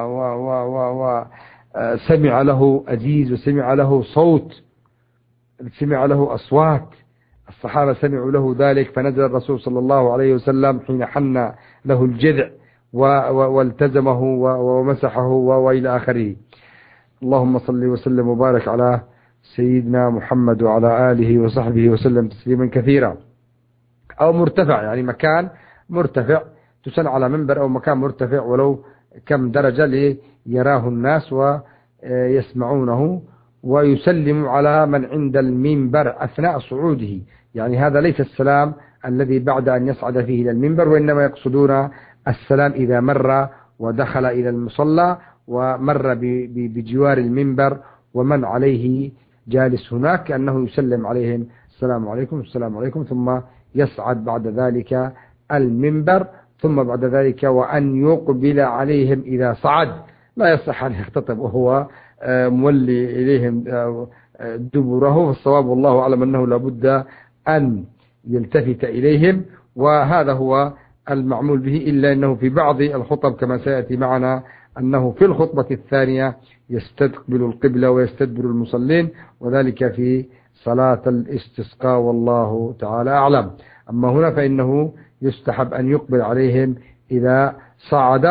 Speaker 1: وسمع له أزيز، وسمع له صوت، سمع له أصوات. الصحابة سمعوا له ذلك، فنزل الرسول صلى الله عليه وسلم حين حنى له الجذع والتزمه ومسحه وإلى آخره. اللهم صل وسلم وبارك على سيدنا محمد وعلى آله وصحبه وسلم تسليما كثيرا. أو مرتفع، يعني مكان مرتفع تسن على منبر، أو مكان مرتفع ولو كم درجة ليراه الناس ويسمعونه. ويسلم على من عند المنبر أثناء صعوده، يعني هذا ليس السلام الذي بعد أن يصعد فيه إلى المنبر، وإنما يقصدون السلام إذا مر ودخل إلى المصلى ومر بجوار المنبر ومن عليه جالس هناك، أنه يسلم عليهم السلام عليكم السلام عليكم، ثم يصعد بعد ذلك المنبر. ثم بعد ذلك وأن يقبل عليهم إذا صعد، لا يصح أن يختطب وهو مولي إليهم دبره. والصواب والله أعلم أنه لابد أن يلتفت إليهم، وهذا هو المعمول به. إلا أنه في بعض الخطب كما سيأتي معنا أنه في الخطبة الثانية يستقبل القبلة ويستدبر المصلين، وذلك في صلاة الاستسقاء والله تعالى أعلم. أما هنا فإنه يستحب أن يقبل عليهم إذا صعد،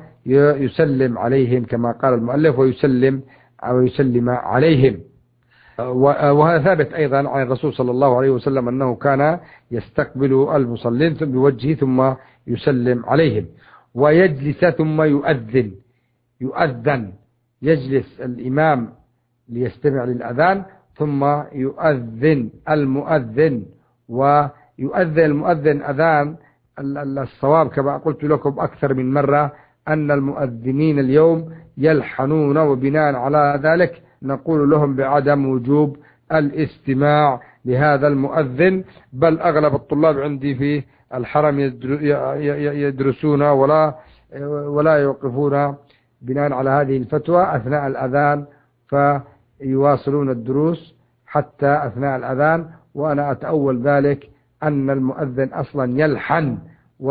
Speaker 1: ويسلم عليهم كما قال المؤلف، ويسلم عليهم. وهذا ثابت أيضا عن الرسول صلى الله عليه وسلم أنه كان يستقبل المصلين بوجهه ثم يسلم عليهم، ويجلس ثم يؤذن، يجلس الإمام ليستمع للأذان ثم يؤذن المؤذن، ويؤذن المؤذن أذان الصواب كما قلت لكم أكثر من مرة أن المؤذنين اليوم يلحنون، وبناء على ذلك نقول لهم بعدم وجوب الاستماع لهذا المؤذن، بل أغلب الطلاب عندي في الحرم يدرسون ولا يوقفون بناء على هذه الفتوى أثناء الأذان، فيواصلون الدروس حتى أثناء الأذان، وأنا أتأول ذلك أن المؤذن أصلا يلحن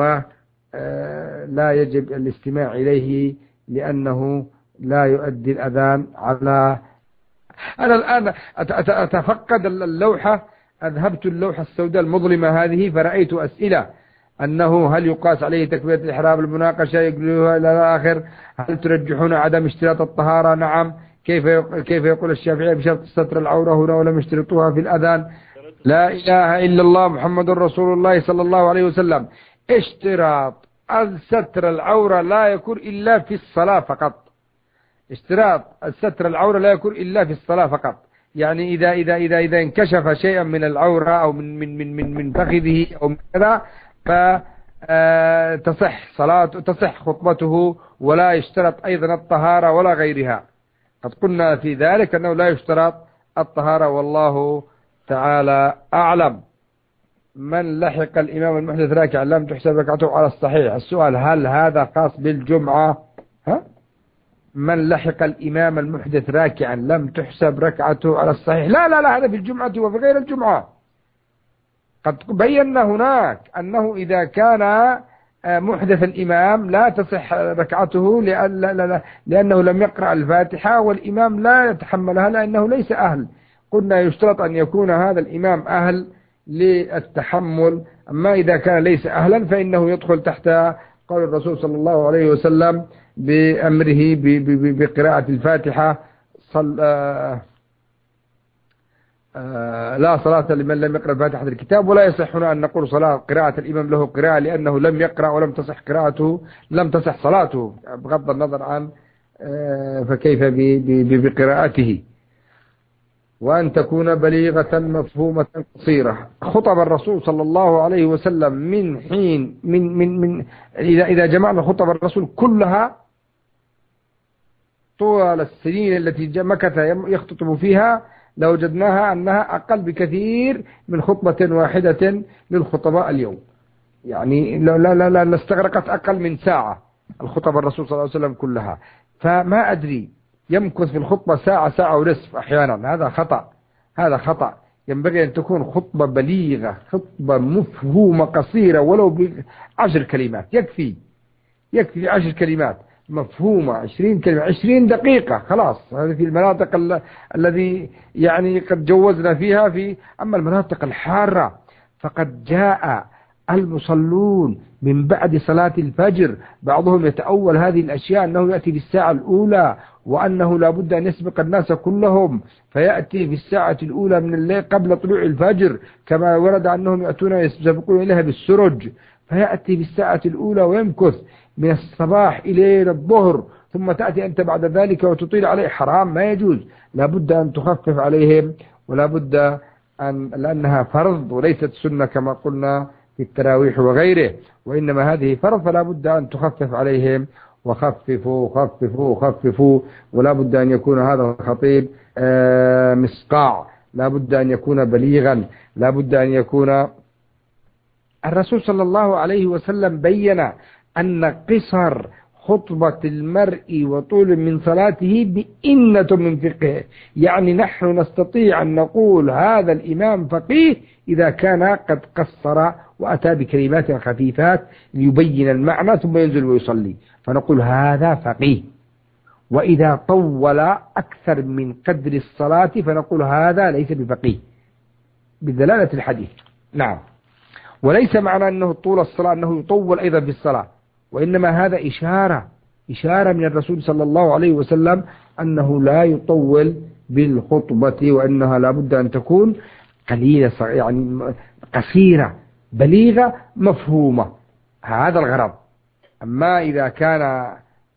Speaker 1: ولا يجب الاستماع إليه لأنه لا يؤدي الأذان على. أنا الآن أتفقد اللوحة، أذهبت اللوحة السوداء المظلمة هذه فرأيت أسئلة أنه هل يقاس عليه تكبيرة الإحرام، المناقشة يقولها إلى الآخر، هل ترجحون عدم اشتراط الطهارة؟ نعم. كيف يقول الشافعي بشرط ستر العورة هنا ولم يشترطوها في الأذان؟ لا إله إلا الله محمد رسول الله صلى الله عليه وسلم. اشتراط الستر العورة لا يكون إلا في الصلاة فقط. اشتراط الستر العورة لا يكون إلا في الصلاة فقط. يعني إذا انكشف شيئا من العورة أو من فخذه أو من كذا فتصح صلاته، تصح خطبته، ولا يشترط أيضا الطهارة ولا غيرها. قد قلنا في ذلك أنه لا يشترط الطهارة والله تعالى أعلم. من لحق الإمام المحدث راكعا لم تحسب ركعته على الصحيح. السؤال هل هذا خاص بالجمعة؟ من لحق الإمام المحدث راكعا لم تحسب ركعته على الصحيح؟ لا هذا في الجمعة وفي غير الجمعة. قد بينا هناك أنه إذا كان محدث الإمام لا تصح ركعته لأنه لم يقرأ الفاتحة والإمام لا يتحملها لأنه ليس أهل. قلنا يشترط أن يكون هذا الإمام أهل للتحمل، أما إذا كان ليس أهلا فإنه يدخل تحت قول الرسول صلى الله عليه وسلم بأمره بقراءة الفاتحة. لا صلاة لمن لم يقرأ فاتحة الكتاب، ولا يصح هنا أن نقول صلاة قراءة الإمام له قراءة لأنه لم يقرأ ولم تصح قراءته، لم تصح صلاته بغض النظر عن فكيف بقراءته. وأن تكون بليغة مفهومة قصيرة. خطب الرسول صلى الله عليه وسلم من حين من إذا جمعنا خطب الرسول كلها طوال السنين التي مكث يخطب فيها لوجدناها أنها أقل بكثير من خطبة واحدة للخطباء اليوم. يعني لا استغرقت أقل من ساعة الخطب الرسول صلى الله عليه وسلم كلها. فما أدري يمكث في الخطبة ساعة ونصف أحيانا. هذا خطأ. ينبغي أن تكون خطبة بليغة، خطبة مفهومة قصيرة ولو ب10 كلمات يكفي 10 كلمات مفهومة، 20 كلمة، 20 دقيقة خلاص. هذه في المناطق الذي يعني قد جوزنا فيها. أما المناطق الحارة فقد جاء المصلون من بعد صلاة الفجر بعضهم يتأول هذه الأشياء أنه يأتي في الساعة الأولى وأنه لا بد أن يسبق الناس كلهم، فيأتي في الساعة الأولى من الليل قبل طلوع الفجر كما ورد أنهم يأتون يسبقون إليها بالسرج، فيأتي في الساعة الأولى ويمكث من الصباح إلى الظهر، ثم تأتي أنت بعد ذلك وتطيل عليه. حرام، ما يجوز. لا بد أن تخفف عليهم، ولا بد لأنها فرض وليست سنة كما قلنا في التراويح وغيره، وإنما هذه فرض، فلا بد أن تخفف عليهم. وخففوا. ولا بد أن يكون هذا الخطيب مسقاع، لا بد أن يكون بليغا، لا بد أن يكون. الرسول صلى الله عليه وسلم بين أن قصر خطبة المرء وطول من صلاته بإنة من فقه. يعني نحن نستطيع أن نقول هذا الإمام فقيه إذا كان قد قصر وأتى بكلمات خفيفات ليبين المعنى ثم ينزل ويصلي، فنقول هذا فقيه. وإذا طول أكثر من قدر الصلاة فنقول هذا ليس بفقيه بدلالة الحديث. نعم. وليس معنى أنه طول الصلاة أنه يطول أيضا في الصلاة، وإنما هذا إشارة من الرسول صلى الله عليه وسلم أنه لا يطول بالخطبة، وأنها لابد أن تكون قليلة يعني قصيرة بليغة مفهومة، هذا الغرض. أما إذا كان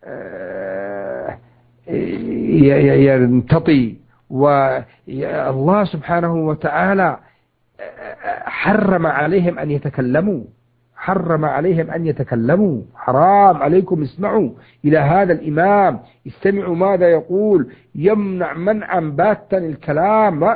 Speaker 1: ينتطي، والله سبحانه وتعالى حرم عليهم أن يتكلموا، حرم عليهم أن يتكلموا، حرام عليكم اسمعوا إلى هذا الإمام، استمعوا ماذا يقول، يمنع منعا باتا الكلام.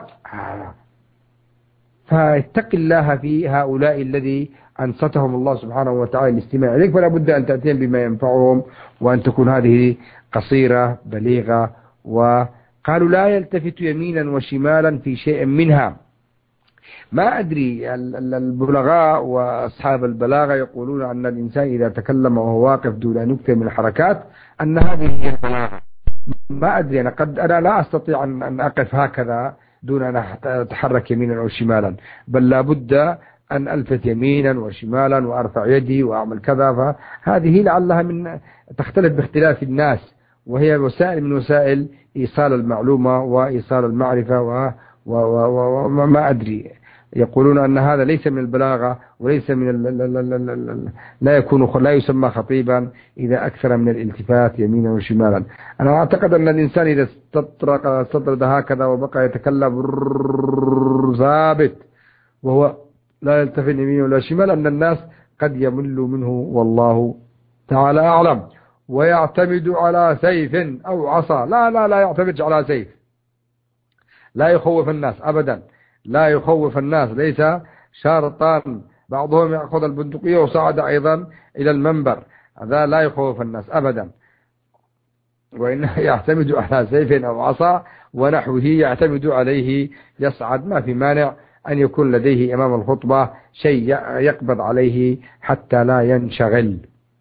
Speaker 1: فاتق الله في هؤلاء الذي أنصتهم الله سبحانه وتعالى الاستماع إليك، فلا بد أن تأتيهم بما ينفعهم، وأن تكون هذه قصيرة بليغة. وقالوا لا يلتفت يمينا وشمالا في شيء منها. ما أدري، البلغاء وأصحاب البلاغة يقولون أن الإنسان إذا تكلم وهو واقف دون أن يكثر من الحركات أن هذه هي البلاغة. ما أدري، أنا لا أستطيع أن أقف هكذا دون أن أتحرك يمينا أو شمالا، بل لابد أن ألفت يمينا وشمالا وأرفع يدي وأعمل كذا. فهذه لعلها تختلف باختلاف الناس، وهي وسائل من وسائل إيصال المعلومة وإيصال المعرفة وما أدري. يقولون أن هذا ليس من البلاغة، وليس من لا يسمى خطيبا إذا أكثر من الالتفات يمينا وشمالا. أنا أعتقد أن الإنسان إذا استطرد هكذا وبقى يتكلم ثابت وهو لا يلتفت يمينا ولا شمالا أن الناس قد يملوا منه، والله تعالى أعلم. ويعتمد على سيف أو عصا. لا يعتمد على سيف، لا يخوف الناس أبدا، لا يخوف الناس، ليس شارطا. بعضهم يأخذ البندقية وصعد أيضا إلى المنبر، هذا لا يخوف الناس أبدا، وإنه يعتمد على سيف أو عصا ونحوه يعتمد عليه يصعد. ما في مانع أن يكون لديه أمام الخطبة شيء يقبض عليه حتى لا ينشغل.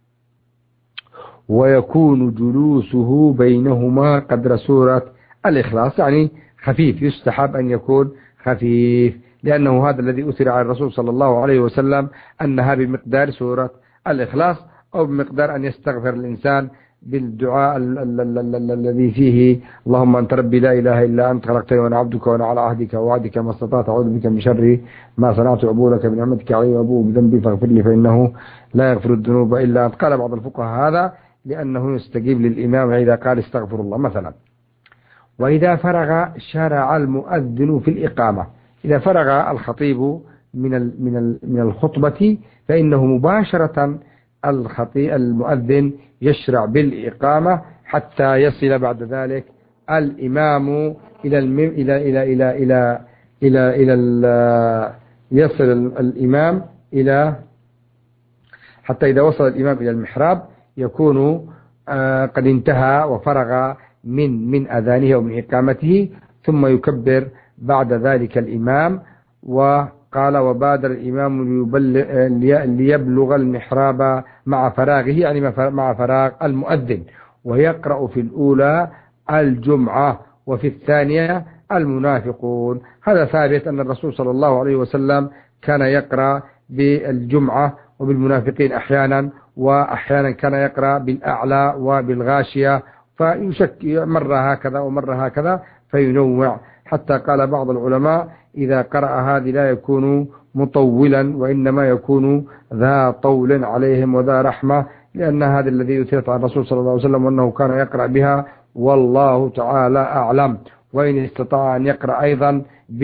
Speaker 1: ويكون جلوسه بينهما قدر سورة الإخلاص، يعني خفيف، يستحب أن يكون خفيف، لأنه هذا الذي أثر على الرسول صلى الله عليه وسلم أنها بمقدار سورة الإخلاص، أو بمقدار أن يستغفر الإنسان بالدعاء الذي فيه اللهم أنت ربي لا إله إلا أنت خلقتني وأنا عبدك وأنا على عهدك ووعدك ما استطعت أعوذ بك من شر ما صنعت أبوء لك بنعمتك علي وأبوء بذنبي فاغفر لي فإنه لا يغفر الذنوب إلا أنت. قال بعض الفقهاء هذا لأنه يستجيب للإمام إذا قال استغفر الله مثلا. وإذا فرغ شرع المؤذن في الإقامة. إذا فرغ الخطيب من الخطبة فإنه مباشرة المؤذن يشرع بالإقامة حتى يصل بعد ذلك الإمام يصل الإمام إلى حتى إذا وصل الإمام إلى المحراب يكون قد انتهى وفرغ من أذانه ومن إقامته، ثم يكبر بعد ذلك الإمام. وقال وبادر الإمام ليبلغ المحراب مع فراغه، يعني مع فراغ المؤذن، ويقرأ في الأولى الجمعة وفي الثانية المنافقون. هذا ثابت أن الرسول صلى الله عليه وسلم كان يقرأ بالجمعة وبالمنافقين أحيانا، وأحيانا كان يقرأ بالأعلى وبالغاشية، مرة هكذا ومرة هكذا فينوع، حتى قال بعض العلماء إذا قرأ هذه لا يكون مطولا، وإنما يكون ذا طول عليهم وذا رحمة، لأن هذا الذي يثبت عن الرسول صلى الله عليه وسلم وأنه كان يقرأ بها، والله تعالى أعلم. وإن استطاع أن يقرأ أيضا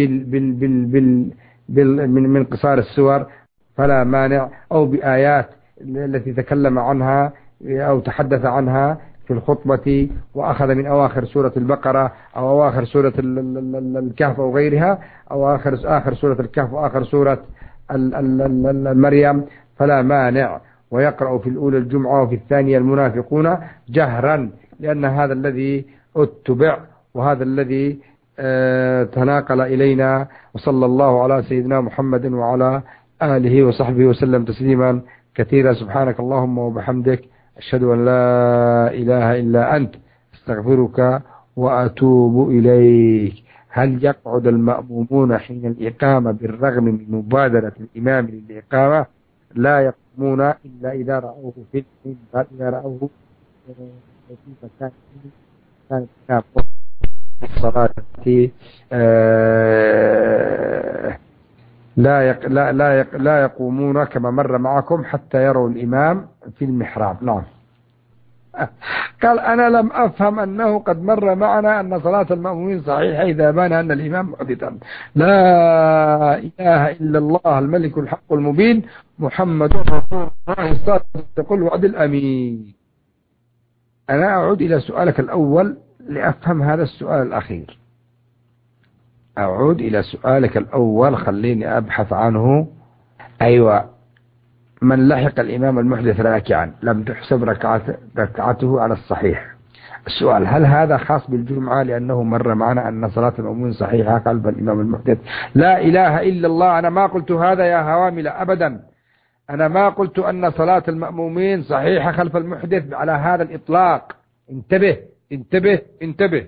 Speaker 1: من قصار السور فلا مانع، أو بآيات التي تكلم عنها أو تحدث عنها في الخطبة، وأخذ من أواخر سورة البقرة أو أواخر سورة الكهف أو غيرها، أو آخر سورة الكهف وآخر سورة مريم، فلا مانع. ويقرأ في الأولى الجمعة وفي الثانية المنافقون جهرا، لأن هذا الذي اتبع وهذا الذي تناقل إلينا. وصلى الله على سيدنا محمد وعلى آله وصحبه وسلم تسليما كثيرا. سبحانك اللهم وبحمدك، أشهد أن لا إله إلا أنت، استغفرك وأتوب إليك. هل يقعد المأمومون حين الإقامة بالرغم من مبادرة الإمام للإقامة؟ لا يقومون إلا إذا رأوه في المنبر، إذا رأوه في مكان الصلاة لا يقومون كما مر معكم حتى يروا الإمام في المحراب. نعم. قال أنا لم أفهم أنه قد مر معنا أن صلاة المأمومين صحيحة إذا بان أن الإمام محدثا. لا إله إلا الله الملك الحق المبين محمد رسول الله الصادق الوعد الأمين. أنا أعود إلى سؤالك الأول لأفهم هذا السؤال الأخير. أعود إلى سؤالك الأول، خليني أبحث عنه. أيوة، من لحق الإمام المحدث راكعا لم تحسب ركعته على الصحيح. السؤال: هل هذا خاص بالجمعة لأنه مر معنا أن صلاة المأمومين صحيحة قلب الإمام المحدث؟ لا إله إلا الله، أنا ما قلت هذا يا هوامل أبدا. أنا ما قلت أن صلاة المأمومين صحيحة خلف المحدث على هذا الإطلاق. انتبه انتبه انتبه.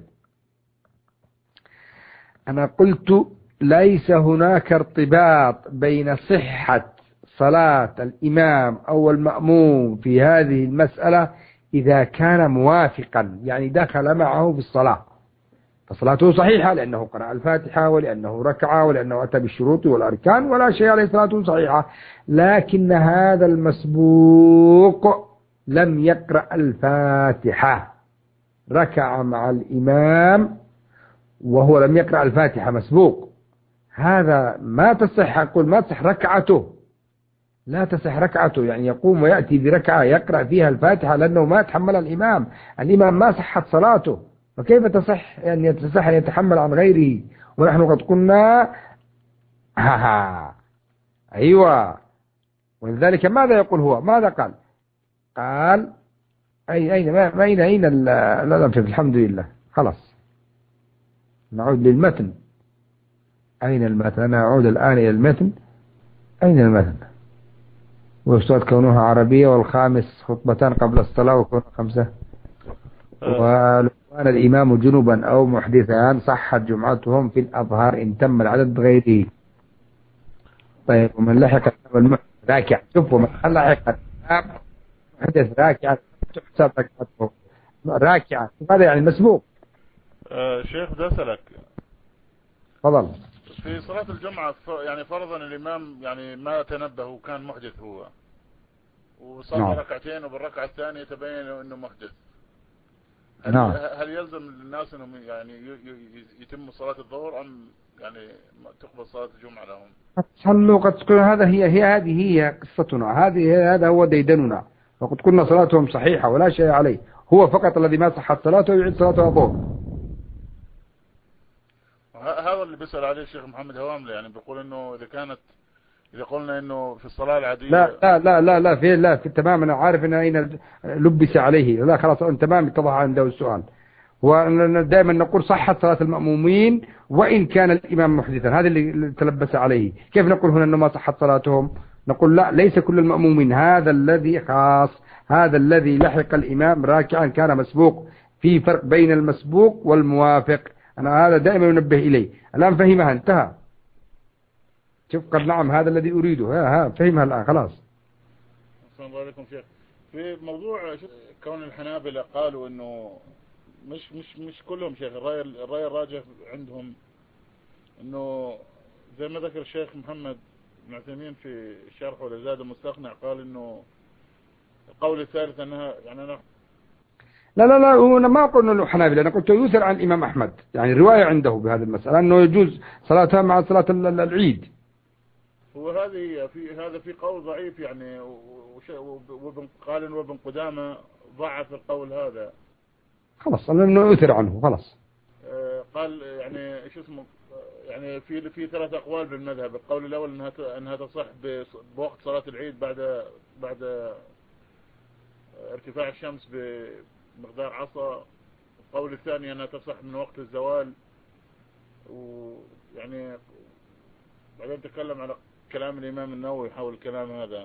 Speaker 1: أنا قلت ليس هناك ارتباط بين صحة صلاة الإمام أو المأموم في هذه المسألة إذا كان موافقا، يعني دخل معه في الصلاة فصلاته صحيحة لأنه قرأ الفاتحة ولأنه ركع ولأنه أتى بالشروط والأركان ولا شيء عليه، صلاته صحيحة. لكن هذا المسبوق لم يقرأ الفاتحة، ركع مع الإمام وهو لم يقرأ الفاتحة، مسبوق. هذا ما تصح، أقول ما تصح ركعته، لا تصح ركعته. يعني يقوم ويأتي بركعة يقرأ فيها الفاتحة لأنه ما تحمل الإمام، الإمام ما صحت صلاته، فكيف تصح أن تصح أن يتحمل عن غيره؟ ونحن قد قلنا أيوة. ولذلك ماذا يقول هو؟ ماذا قال؟ قال أين ما أين لا الحمد لله. خلاص نعود للمتن. أين المتن؟ أنا أعود الآن إلى المتن. أين المتن؟ ويشترط كونها عربية، والخامس خطبتان قبل الصلاة وكون خمسة. ولو كان الإمام جنبا أو محدثان صحت جمعتهم في الأظهار إن تم العدد غيره. طيب، ومن لحق الإمام المحدث راكع، شوفوا من لحق الإمام المحدث راكع تحسب ركعته راكعا، هذا يعني مسبوق.
Speaker 2: شيخ بدي أسألك،
Speaker 1: تفضل.
Speaker 2: في صلاة الجمعة يعني فرضا الإمام يعني ما تنبه وكان محدث هو، وصلى ركعتين وبالركعة الثانية تبين انه محدث، هل يلزم الناس انهم يعني يتم صلاة الظهر ام يعني تقبل صلاة الجمعة لهم؟
Speaker 1: صلوا، قد تكون هذه هي قصتنا، هذا هو ديدننا. وقد قلنا صلاتهم صحيحة ولا شيء عليه، هو فقط الذي ما صحت صلاته يعيد صلاته الظهر.
Speaker 2: هذا اللي بيسأل عليه الشيخ محمد هواملي، يعني بيقول انه إذا قلنا إنه في الصلاة العادية
Speaker 1: في تمام. أنا عارف أن أين لبس عليه. لا خلاص، أن تمام اتضح عنده السؤال. ودائما نقول صحت صلاة المأمومين وإن كان الإمام محدثا، هذا اللي تلبس عليه. كيف نقول هنا أنه ما صحت صلاتهم؟ نقول لا، ليس كل المأمومين، هذا الذي خاص، هذا الذي لحق الإمام راكعا كان مسبوق. في فرق بين المسبوق والموافق، أنا هذا دائما ينبه إليه. الآن فهمها، انتهى. شوف، قد نعم، هذا الذي أريده. فهمها الآن خلاص.
Speaker 2: السلام عليكم شيخ. في موضوع كون الحنابلة قالوا انه مش كلهم شيخ، الرأي الراجح عندهم انه زي ما ذكر الشيخ محمد بن عثيمين في شرحه لزاد المستقنع، قال انه القول الثالث انها يعني انا
Speaker 1: لا ما قلنا انه حنابلة، انا قلت يوثر عن الامام احمد، يعني الرواية عنده بهذه المسألة انه يجوز صلاتها مع صلاة العيد.
Speaker 2: هو هذا في قول ضعيف يعني، قال وابن قدامة ضعف القول هذا.
Speaker 1: خلاص انه يوثر عنه خلاص.
Speaker 2: قال يعني ايش اسمه، يعني في ثلاث اقوال بالمذهب. القول الاول انها تصح بوقت صلاة العيد بعد ارتفاع الشمس بمقدار عصا. القول الثاني انها تصح من وقت الزوال. ويعني بعدين تكلم على كلام الامام النووي حول الكلام هذا.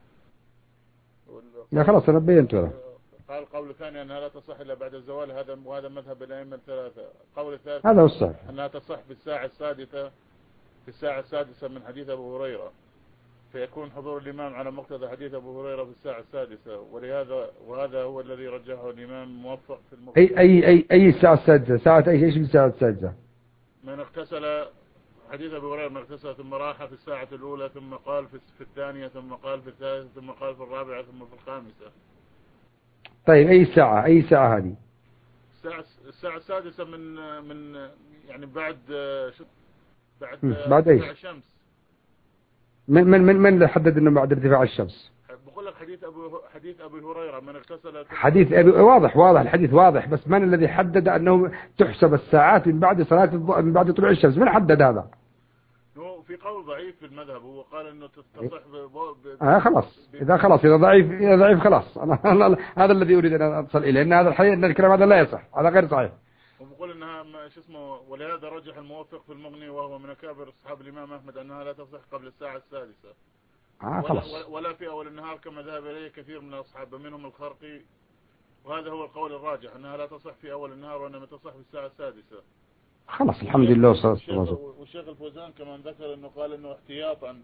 Speaker 1: لا خلاص انا بينت له.
Speaker 2: قال القول الثاني انها لا تصح الا بعد الزوال، وهذا مذهب الائمه الثلاثه. القول الثالث
Speaker 1: هذا هو الصحيح،
Speaker 2: انها تصح في الساعه السادسه من حديث ابو هريره. فيكون حضور الإمام على مقتضى حديث أبو هريرة في الساعة السادسة، وهذا هو الذي رجحه الإمام موفق في المغني.
Speaker 1: أي الساعة السادسة؟ ساعة إيش بالساعة السادسة؟
Speaker 2: من اغتسل، حديث أبو هريرة من اغتسل ثم راح في الساعة الأولى، ثم قال في الثانية، ثم قال في الثالثة، ثم قال في الرابعة، ثم في الخامسة.
Speaker 1: طيب أي ساعة هذه؟
Speaker 2: الساعة السادسة من يعني بعد
Speaker 1: بعد إيش؟
Speaker 2: ارتفاع الشمس.
Speaker 1: من اللي حدد إنه بعد ارتفاع الشمس؟
Speaker 2: بقول لك حديث أبي هريرة من اغتسل.
Speaker 1: حديث واضح الحديث واضح، بس من الذي حدد أنه تحسب الساعات من بعد من بعد طلوع الشمس؟ من حدد هذا؟
Speaker 2: في قول ضعيف في المذهب، هو قال انه تصح
Speaker 1: خلاص إذا ضعيف خلاص. هذا الذي أريد أن أصل إليه، إن هذا الحديث، إن الكلام هذا لا يصح، هذا غير صحيح.
Speaker 2: وبقول انها ولهذا رجح الموفق في المغني وهو من اكابر اصحاب الامام احمد انها لا تصح قبل الساعة السادسة. ولا في اول النهار كما ذهب اليه كثير من الاصحاب منهم الخرقي، وهذا هو القول الراجح انها لا تصح في اول النهار وانما تصح في الساعة السادسة.
Speaker 1: خلاص الحمد لله والصلاة والسلام.
Speaker 2: والشيخ الفوزان كمان ذكر انه قال انه احتياطا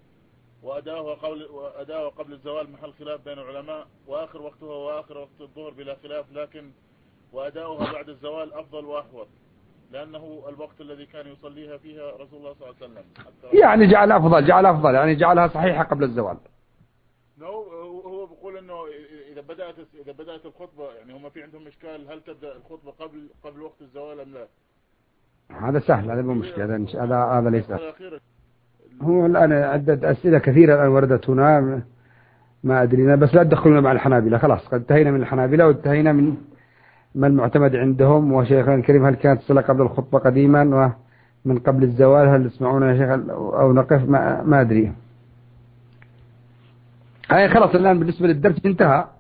Speaker 2: وأداؤه قبل الزوال محل خلاف بين العلماء، وآخر وقته وآخر وقت الظهر بلا خلاف، لكن وأداؤها بعد الزوال أفضل وأحوط، لأنه الوقت الذي كان يصليها فيها رسول الله صلى الله عليه وسلم.
Speaker 1: يعني جعل أفضل يعني جعلها صحيحة قبل الزوال.
Speaker 2: هو بيقول انه اذا بدأت الخطبة، يعني هم في عندهم اشكال هل تبدأ الخطبة قبل وقت الزوال ام لا؟
Speaker 1: هذا سهل، هذا مو مشكلة، هذا ليس. هو الآن عدة أسئلة كثيرة الآن وردت هنا، ما أدرينا، بس لا تدخلنا مع الحنابلة. خلاص قد انتهينا من الحنابلة وانتهينا من ما المعتمد عندهم. وشيخنا الكريم، هل كانت الصلاة قبل الخطبة قديما ومن قبل الزوال؟ هل تسمعون يا شيخ أو نقف؟ ما أدري. خلاص الآن بالنسبة للدرس انتهى.